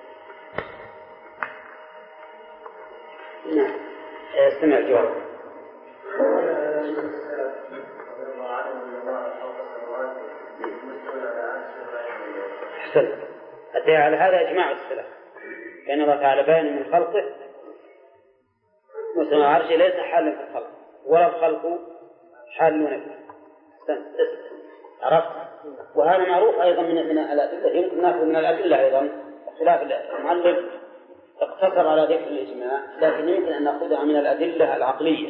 نعم. استمع الجواب. أحسن. أتى على هذا إجماع السلف كأن الله تعالى باين من خلقه مثل عرشه ليس حالا في الخلق ولا الخلق حالون به. أحسن. عرفت. وهذا معروف أيضا من من الأدلة يمكن نأخذ من الأدلة أيضا خلاف المؤلف اقتصر على ذكر الإجماع لكن يمكن أن نأخذها من الأدلة العقلية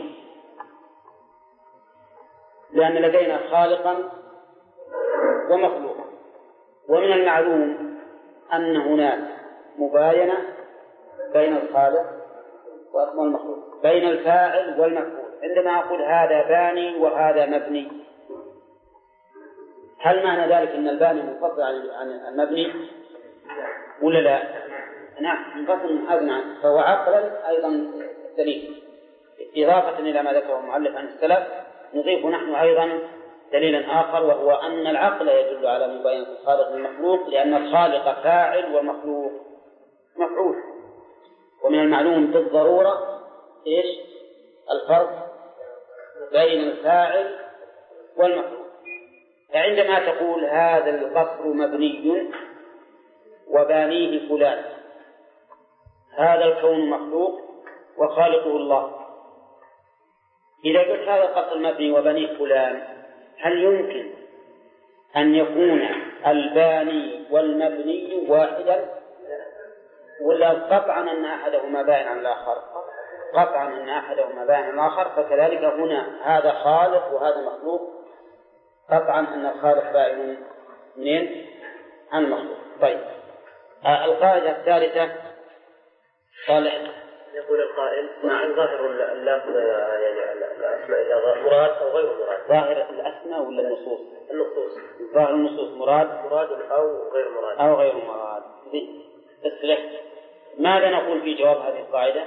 لأن لدينا خالقا ومخلوقا ومن المعلوم أن هناك مباينة بين الخالق والمخلوق بين الفاعل والمفعول. عندما أقول هذا باني وهذا مبني هل معنى ذلك أن الباني منفصل عن المبني ولا لا؟ نعم منفصل منحاز عنه، فهو عقلا أيضا دليل. إضافة إلى ما ذكره المؤلف عن السلف نضيف نحن أيضا دليلا آخر، وهو أن العقل يدل على مباينة الخالق للمخلوق، لأن الخالق فاعل والمخلوق مفعول، ومن المعلوم بالضرورة إيش الفرق بين الفاعل والمفعول. فعندما تقول هذا القصر مبني وبانيه فلان، هذا الكون مخلوق وخالقه الله. إذا قلت هذا القصر مبني وبنيه فلان، هل يمكن أن يكون الباني والمبني واحدا، ولا قطعا أن أحدهما باين عن الآخر؟ قطعا أن أحدهما باين عن الآخر، فكذلك هنا هذا خالق وهذا مخلوق، قطعا أن الخالق باين منين؟ عن المخلوق. طيب آه القاعدة الثالثة صالح
يقول القائل نعم ظاهر اللفظ يعني الأسماء إذا مراد أو غير مراد.
ظاهر الأسماء ولا النصوص؟
النصوص.
ظاهر النصوص مراد
مراد أو غير مراد
أو غير مراد. بس ماذا نقول في جواب هذه القاعدة؟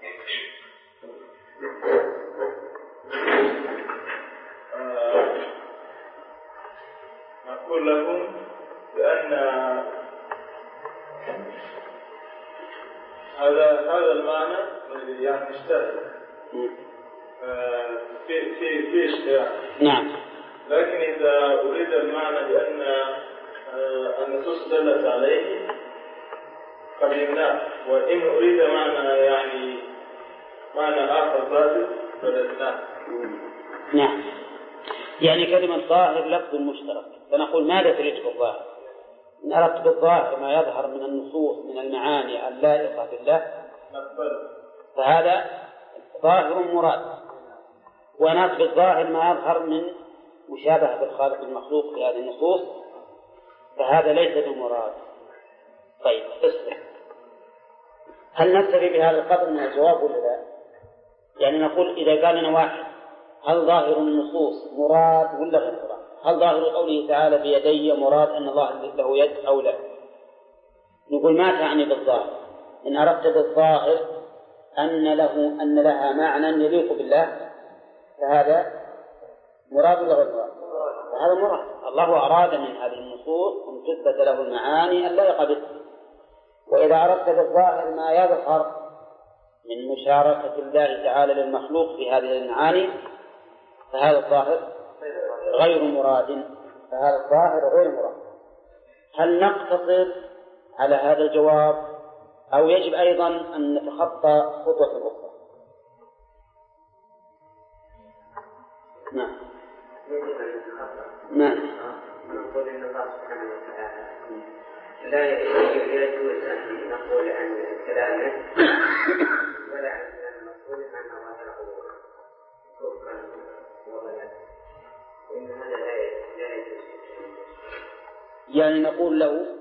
نقول لكم بأن هذا هذا المعنى يعني اشتغل في في في اشتراك.
نعم.
لكن إذا أريد المعنى بأن النصوص دلت عليه قبلناه، وإن أريد معنى يعني معنى آخر ثابت فدلناه.
نعم. يعني كلمة ظاهر لفظ مشترك، فنقول ماذا تريد بالظاهر؟ إن أردت بالظاهر ما يظهر من النصوص من المعاني اللائقة بالله فهذا ظاهر مراد، وناس بالظاهر ما يظهر من مشابهة بالخالق المخلوق في هذه النصوص فهذا ليس بمراد. طيب اسمع، هل نكتفي بهذا القدر من الجواب ولا لا؟ يعني نقول إذا قال لنا واحد هل ظاهر النصوص مراد ولا غير مراد؟ هل ظاهر قوله تعالى بيدي مراد أن الله له يد أو لا؟ نقول ما تعني بالظاهر. إن أردت بالظاهر أن له أن لها معنى يليق بالله فهذا مراد ولا غير مراد؟ فهذا مراد. الله أراد من هذه النصوص أن تثبت له المعاني اللائقة به. وإذا أردت بالظاهر ما يظهر من مشاركة الله تعالى للمخلوق في هذه المعاني فهذا الظاهر غير مراد. فهذا الظاهر غير مراد. هل نقتصر على هذا الجواب أو يجب أيضا أن نتخطى خطوة أخرى؟ نعم. نعم.
نقول إن الله سبحانه وتعالى لا يجوز أن نقول عن كلامه ولا عن كلام المقول أن ظاهره كفرا وضلالا، وإن هذا لا يجوز.
يعني نقول له